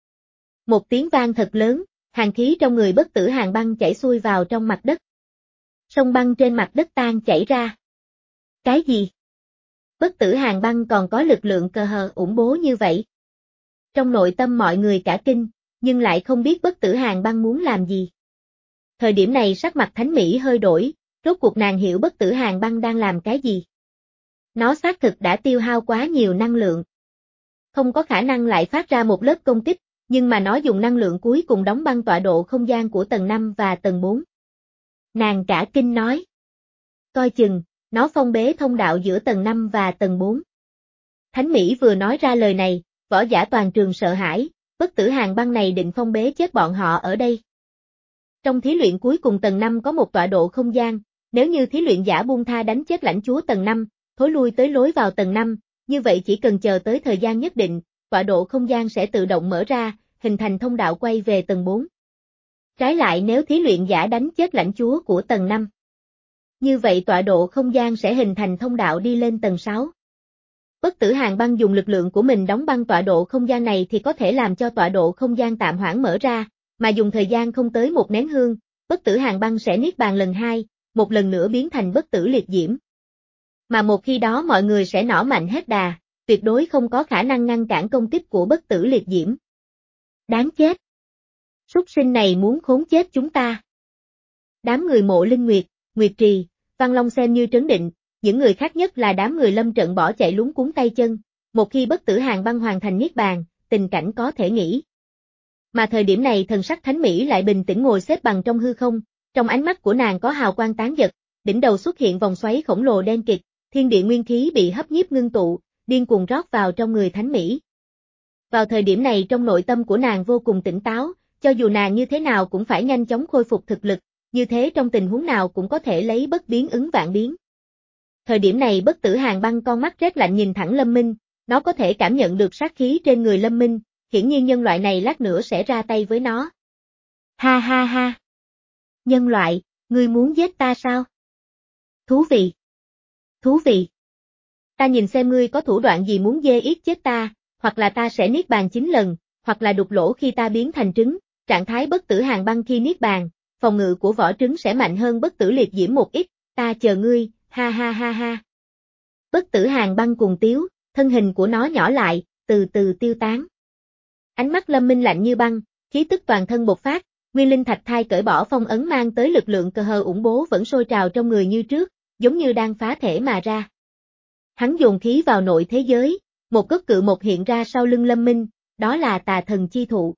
[SPEAKER 1] Một tiếng vang thật lớn, hàng khí trong người bất tử hàng băng chảy xuôi vào trong mặt đất. Sông băng trên mặt đất tan chảy ra. Cái gì? Bất tử hàng băng còn có lực lượng cờ hờ ủng bố như vậy. Trong nội tâm mọi người cả kinh, nhưng lại không biết bất tử hàng băng muốn làm gì. Thời điểm này sắc mặt Thánh Mỹ hơi đổi, rốt cuộc nàng hiểu bất tử hàng băng đang làm cái gì. Nó xác thực đã tiêu hao quá nhiều năng lượng. Không có khả năng lại phát ra một lớp công kích, nhưng mà nó dùng năng lượng cuối cùng đóng băng tọa độ không gian của tầng năm và tầng bốn. Nàng cả kinh nói. Coi chừng, nó phong bế thông đạo giữa tầng năm và tầng bốn. Thánh Mỹ vừa nói ra lời này, võ giả toàn trường sợ hãi, bất tử hàng băng này định phong bế chết bọn họ ở đây. Trong thí luyện cuối cùng tầng năm có một tọa độ không gian, nếu như thí luyện giả buông tha đánh chết lãnh chúa tầng năm, thối lui tới lối vào tầng năm, như vậy chỉ cần chờ tới thời gian nhất định, tọa độ không gian sẽ tự động mở ra, hình thành thông đạo quay về tầng bốn. Trái lại nếu thí luyện giả đánh chết lãnh chúa của tầng năm, như vậy tọa độ không gian sẽ hình thành thông đạo đi lên tầng sáu. Bất tử hàng băng dùng lực lượng của mình đóng băng tọa độ không gian này thì có thể làm cho tọa độ không gian tạm hoãn mở ra, mà dùng thời gian không tới một nén hương, bất tử hàng băng sẽ niết bàn lần hai, một lần nữa biến thành bất tử liệt diễm. Mà một khi đó mọi người sẽ nỏ mạnh hết đà, tuyệt đối không có khả năng ngăn cản công kích của bất tử liệt diễm. Đáng chết! Súc sinh này muốn khốn chết chúng ta. Đám người Mộ Linh Nguyệt, Nguyệt Trì, Văn Long xem như trấn định, những người khác nhất là đám người lâm trận bỏ chạy luống cuống tay chân, một khi bất tử hàng băng hoàn thành niết bàn, tình cảnh có thể nghĩ. Mà thời điểm này thần sắc Thánh Mỹ lại bình tĩnh ngồi xếp bằng trong hư không, trong ánh mắt của nàng có hào quang tán giật, đỉnh đầu xuất hiện vòng xoáy khổng lồ đen kịt, thiên địa nguyên khí bị hấp nhiếp ngưng tụ, điên cuồng rót vào trong người Thánh Mỹ. Vào thời điểm này trong nội tâm của nàng vô cùng tỉnh táo, cho dù nàng như thế nào cũng phải nhanh chóng khôi phục thực lực, như thế trong tình huống nào cũng có thể lấy bất biến ứng vạn biến. Thời điểm này bất tử hàng băng con mắt rét lạnh nhìn thẳng Lâm Minh, nó có thể cảm nhận được sát khí trên người Lâm Minh, hiển nhiên nhân loại này lát nữa sẽ ra tay với nó. Ha ha ha! Nhân loại, ngươi muốn giết ta sao? Thú vị! Thú vị! Ta nhìn xem ngươi có thủ đoạn gì muốn dê yết chết ta, hoặc là ta sẽ niết bàn chín lần, hoặc là đục lỗ khi ta biến thành trứng, trạng thái bất tử hàng băng khi niết bàn, phòng ngự của vỏ trứng sẽ mạnh hơn bất tử liệt diễm một ít, ta chờ ngươi, ha ha ha ha. Bất tử hàng băng cùng tiếu, thân hình của nó nhỏ lại, từ từ tiêu tán. Ánh mắt Lâm Minh lạnh như băng, khí tức toàn thân bộc phát, nguyên linh thạch thai cởi bỏ phong ấn mang tới lực lượng cơ hờ ủng bố vẫn sôi trào trong người như trước, giống như đang phá thể mà ra. Hắn dồn khí vào nội thế giới, một gốc cự một hiện ra sau lưng Lâm Minh, đó là tà thần chi thụ.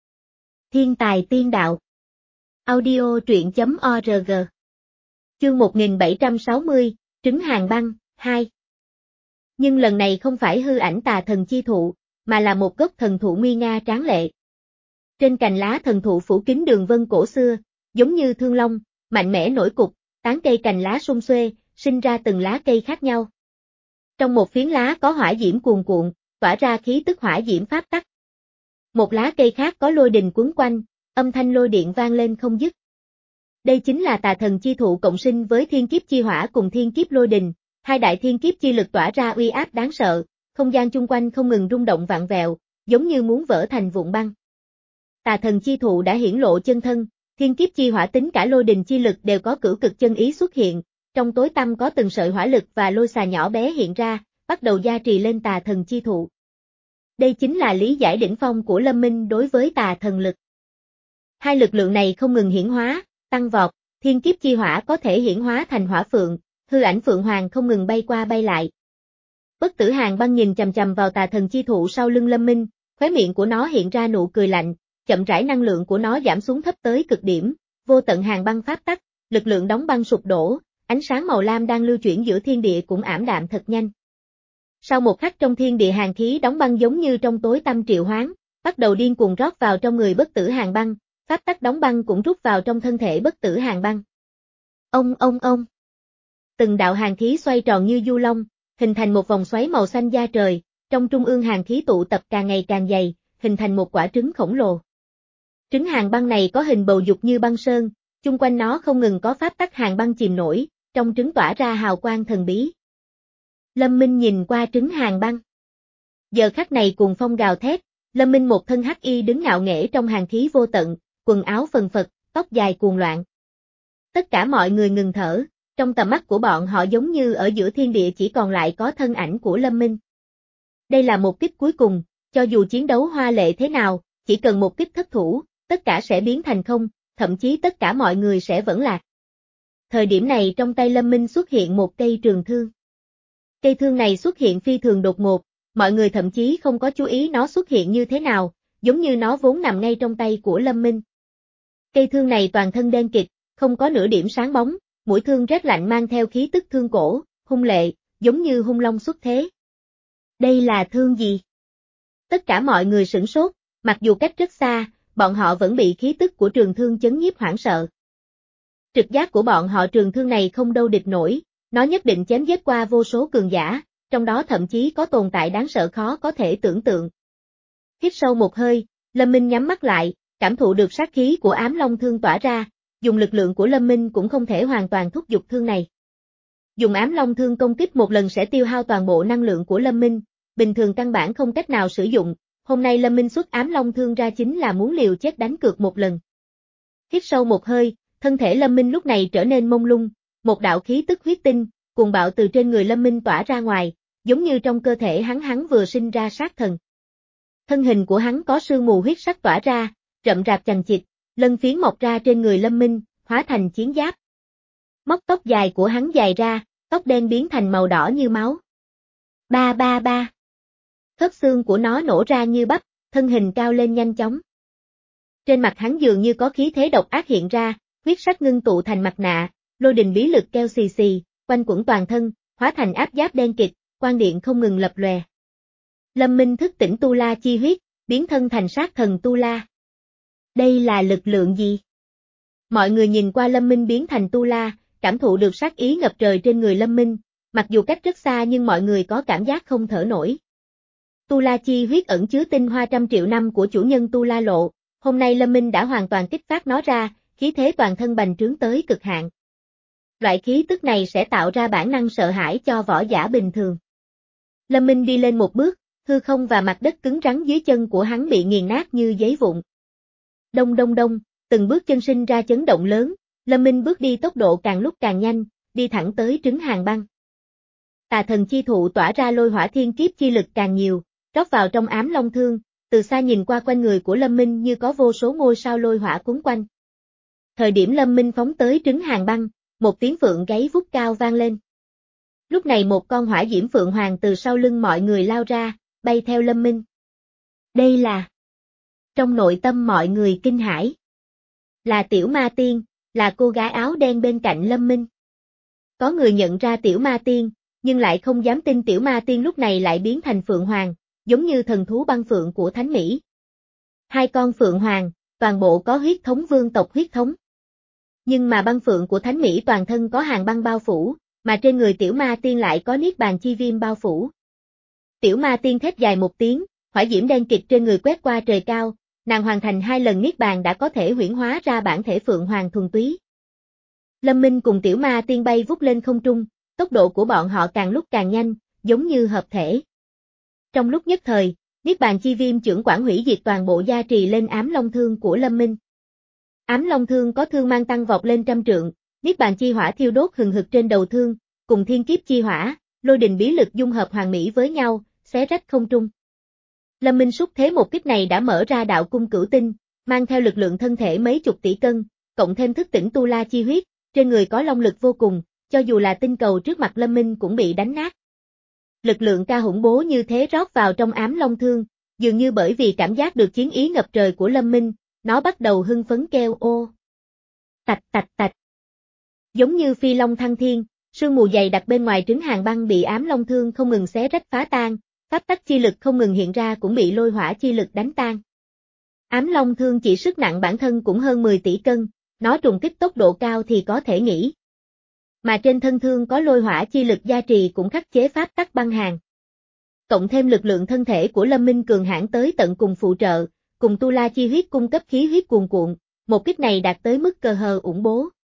[SPEAKER 1] Thiên tài tiên đạo. Audio truyện chấm org. Chương một nghìn bảy trăm sáu mươi, trứng hàng băng, hai. Nhưng lần này không phải hư ảnh tà thần chi thụ, mà là một gốc thần thụ nguy nga tráng lệ. Trên cành lá thần thụ phủ kín đường vân cổ xưa, giống như thương long, mạnh mẽ nổi cục, tán cây cành lá sum xuê, sinh ra từng lá cây khác nhau. Trong một phiến lá có hỏa diễm cuồn cuộn, tỏa ra khí tức hỏa diễm pháp tắc. Một lá cây khác có lôi đình quấn quanh, âm thanh lôi điện vang lên không dứt. Đây chính là tà thần chi thụ cộng sinh với thiên kiếp chi hỏa cùng thiên kiếp lôi đình, hai đại thiên kiếp chi lực tỏa ra uy áp đáng sợ, không gian chung quanh không ngừng rung động vạn vẹo, giống như muốn vỡ thành vụn băng. Tà thần chi thụ đã hiển lộ chân thân, thiên kiếp chi hỏa tính cả lôi đình chi lực đều có cửu cực chân ý xuất hiện, trong tối tăm có từng sợi hỏa lực và lôi xà nhỏ bé hiện ra, bắt đầu gia trì lên tà thần chi thụ. Đây chính là lý giải đỉnh phong của Lâm Minh đối với tà thần lực. Hai lực lượng này không ngừng hiển hóa, tăng vọt, thiên kiếp chi hỏa có thể hiển hóa thành hỏa phượng, hư ảnh phượng hoàng không ngừng bay qua bay lại. Bất tử hàng băng nhìn chằm chằm vào tà thần chi thụ sau lưng Lâm Minh, khóe miệng của nó hiện ra nụ cười lạnh, chậm rãi năng lượng của nó giảm xuống thấp tới cực điểm, vô tận hàng băng pháp tắc, lực lượng đóng băng sụp đổ, ánh sáng màu lam đang lưu chuyển giữa thiên địa cũng ảm đạm thật nhanh. Sau một khắc trong thiên địa hàn khí đóng băng giống như trong tối tăm triệu hoán, bắt đầu điên cuồng rót vào trong người bất tử hàng băng, pháp tắc đóng băng cũng rút vào trong thân thể bất tử hàng băng. Ông ông ông. Từng đạo hàn khí xoay tròn như du long, hình thành một vòng xoáy màu xanh da trời, trong trung ương hàn khí tụ tập càng ngày càng dày, hình thành một quả trứng khổng lồ. Trứng hàng băng này có hình bầu dục như băng sơn, chung quanh nó không ngừng có pháp tắc hàng băng chìm nổi, trong trứng tỏa ra hào quang thần bí. Lâm Minh nhìn qua trứng hàng băng. Giờ khắc này cuồng phong gào thét, Lâm Minh một thân hắc y đứng ngạo nghễ trong hàn khí vô tận, quần áo phần phật, tóc dài cuồng loạn. Tất cả mọi người ngừng thở, trong tầm mắt của bọn họ giống như ở giữa thiên địa chỉ còn lại có thân ảnh của Lâm Minh. Đây là một kích cuối cùng, cho dù chiến đấu hoa lệ thế nào, chỉ cần một kích thất thủ, tất cả sẽ biến thành không, thậm chí tất cả mọi người sẽ vẫn lạc. Thời điểm này trong tay Lâm Minh xuất hiện một cây trường thương. Cây thương này xuất hiện phi thường đột ngột, mọi người thậm chí không có chú ý nó xuất hiện như thế nào, giống như nó vốn nằm ngay trong tay của Lâm Minh. Cây thương này toàn thân đen kịt, không có nửa điểm sáng bóng, mũi thương rét lạnh mang theo khí tức thương cổ, hung lệ, giống như hung long xuất thế. Đây là thương gì? Tất cả mọi người sửng sốt, mặc dù cách rất xa, bọn họ vẫn bị khí tức của trường thương chấn nhiếp hoảng sợ. Trực giác của bọn họ trường thương này không đâu địch nổi, nó nhất định chém giết qua vô số cường giả, trong đó thậm chí có tồn tại đáng sợ khó có thể tưởng tượng. Hít sâu một hơi, Lâm Minh nhắm mắt lại, cảm thụ được sát khí của ám long thương tỏa ra, dùng lực lượng của Lâm Minh cũng không thể hoàn toàn thúc giục thương này. Dùng ám long thương công kích một lần sẽ tiêu hao toàn bộ năng lượng của Lâm Minh, bình thường căn bản không cách nào sử dụng, hôm nay Lâm Minh xuất ám long thương ra chính là muốn liều chết đánh cược một lần. Hít sâu một hơi, thân thể Lâm Minh lúc này trở nên mông lung, một đạo khí tức huyết tinh, cuồng bạo từ trên người Lâm Minh tỏa ra ngoài, giống như trong cơ thể hắn hắn vừa sinh ra sát thần. Thân hình của hắn có sương mù huyết sắc tỏa ra, rậm rạp chằng chịt, lân phiến mọc ra trên người Lâm Minh, hóa thành chiến giáp. Móc tóc dài của hắn dài ra, tóc đen biến thành màu đỏ như máu. Ba ba ba. Khớp xương của nó nổ ra như bắp, thân hình cao lên nhanh chóng. Trên mặt hắn dường như có khí thế độc ác hiện ra, huyết sắc ngưng tụ thành mặt nạ, lôi đình bí lực kêu xì xì, quanh quẩn toàn thân, hóa thành áp giáp đen kịt, quang điện không ngừng lập lòe. Lâm Minh thức tỉnh Tu La chi huyết, biến thân thành sát thần Tu La. Đây là lực lượng gì? Mọi người nhìn qua Lâm Minh biến thành Tu La, cảm thụ được sát ý ngập trời trên người Lâm Minh, mặc dù cách rất xa nhưng mọi người có cảm giác không thở nổi. Tu La chi huyết ẩn chứa tinh hoa trăm triệu năm của chủ nhân Tu La lộ, hôm nay Lâm Minh đã hoàn toàn kích phát nó ra, khí thế toàn thân bành trướng tới cực hạn. Loại khí tức này sẽ tạo ra bản năng sợ hãi cho võ giả bình thường. Lâm Minh đi lên một bước, hư không và mặt đất cứng rắn dưới chân của hắn bị nghiền nát như giấy vụn. Đông đông đông, từng bước chân sinh ra chấn động lớn, Lâm Minh bước đi tốc độ càng lúc càng nhanh, đi thẳng tới trứng hàng băng. Tà thần chi thụ tỏa ra lôi hỏa thiên kiếp chi lực càng nhiều, rót vào trong ám long thương, từ xa nhìn qua quanh người của Lâm Minh như có vô số ngôi sao lôi hỏa cuốn quanh. Thời điểm Lâm Minh phóng tới trứng hàng băng, một tiếng phượng gáy vút cao vang lên. Lúc này một con hỏa diễm phượng hoàng từ sau lưng mọi người lao ra, bay theo Lâm Minh. Đây là... Trong nội tâm mọi người kinh hãi. Là Tiểu Ma Tiên, là cô gái áo đen bên cạnh Lâm Minh. Có người nhận ra Tiểu Ma Tiên, nhưng lại không dám tin Tiểu Ma Tiên lúc này lại biến thành phượng hoàng, giống như thần thú băng phượng của Thánh Mỹ. Hai con phượng hoàng, toàn bộ có huyết thống vương tộc huyết thống. Nhưng mà băng phượng của Thánh Mỹ toàn thân có hàng băng bao phủ, mà trên người Tiểu Ma Tiên lại có niết bàn chi viêm bao phủ. Tiểu Ma Tiên thét dài một tiếng, hỏa diễm đen kịt trên người quét qua trời cao, nàng hoàn thành hai lần niết bàn đã có thể huyễn hóa ra bản thể phượng hoàng thuần túy. Lâm Minh cùng Tiểu Ma Tiên bay vút lên không trung, tốc độ của bọn họ càng lúc càng nhanh, giống như hợp thể. Trong lúc nhất thời, niết bàn chi viêm chưởng quản hủy diệt toàn bộ gia trì lên ám long thương của Lâm Minh. Ám long thương có thương mang tăng vọt lên trăm trượng, niết bàn chi hỏa thiêu đốt hừng hực trên đầu thương, cùng thiên kiếp chi hỏa, lôi đình bí lực dung hợp hoàn mỹ với nhau, xé rách không trung. Lâm Minh xúc thế một kích này đã mở ra đạo cung cửu tinh, mang theo lực lượng thân thể mấy chục tỷ cân, cộng thêm thức tỉnh Tu La chi huyết, trên người có long lực vô cùng, cho dù là tinh cầu trước mặt Lâm Minh cũng bị đánh nát. Lực lượng ca hủng bố như thế rót vào trong ám long thương, dường như bởi vì cảm giác được chiến ý ngập trời của Lâm Minh, nó bắt đầu hưng phấn kêu ô. Tạch tạch tạch. Giống như phi long thăng thiên, sương mù dày đặc bên ngoài trứng hàng băng bị ám long thương không ngừng xé rách phá tan, pháp tắc chi lực không ngừng hiện ra cũng bị lôi hỏa chi lực đánh tan. Ám long thương chỉ sức nặng bản thân cũng hơn mười tỷ cân, nó trùng kích tốc độ cao thì có thể nghĩ. Mà trên thân thương có lôi hỏa chi lực gia trì cũng khắc chế pháp tắc băng hàn. Cộng thêm lực lượng thân thể của Lâm Minh cường hãn tới tận cùng phụ trợ, cùng Tu La chi huyết cung cấp khí huyết cuồn cuộn, một kích này đạt tới mức cơ hờ ủng bố.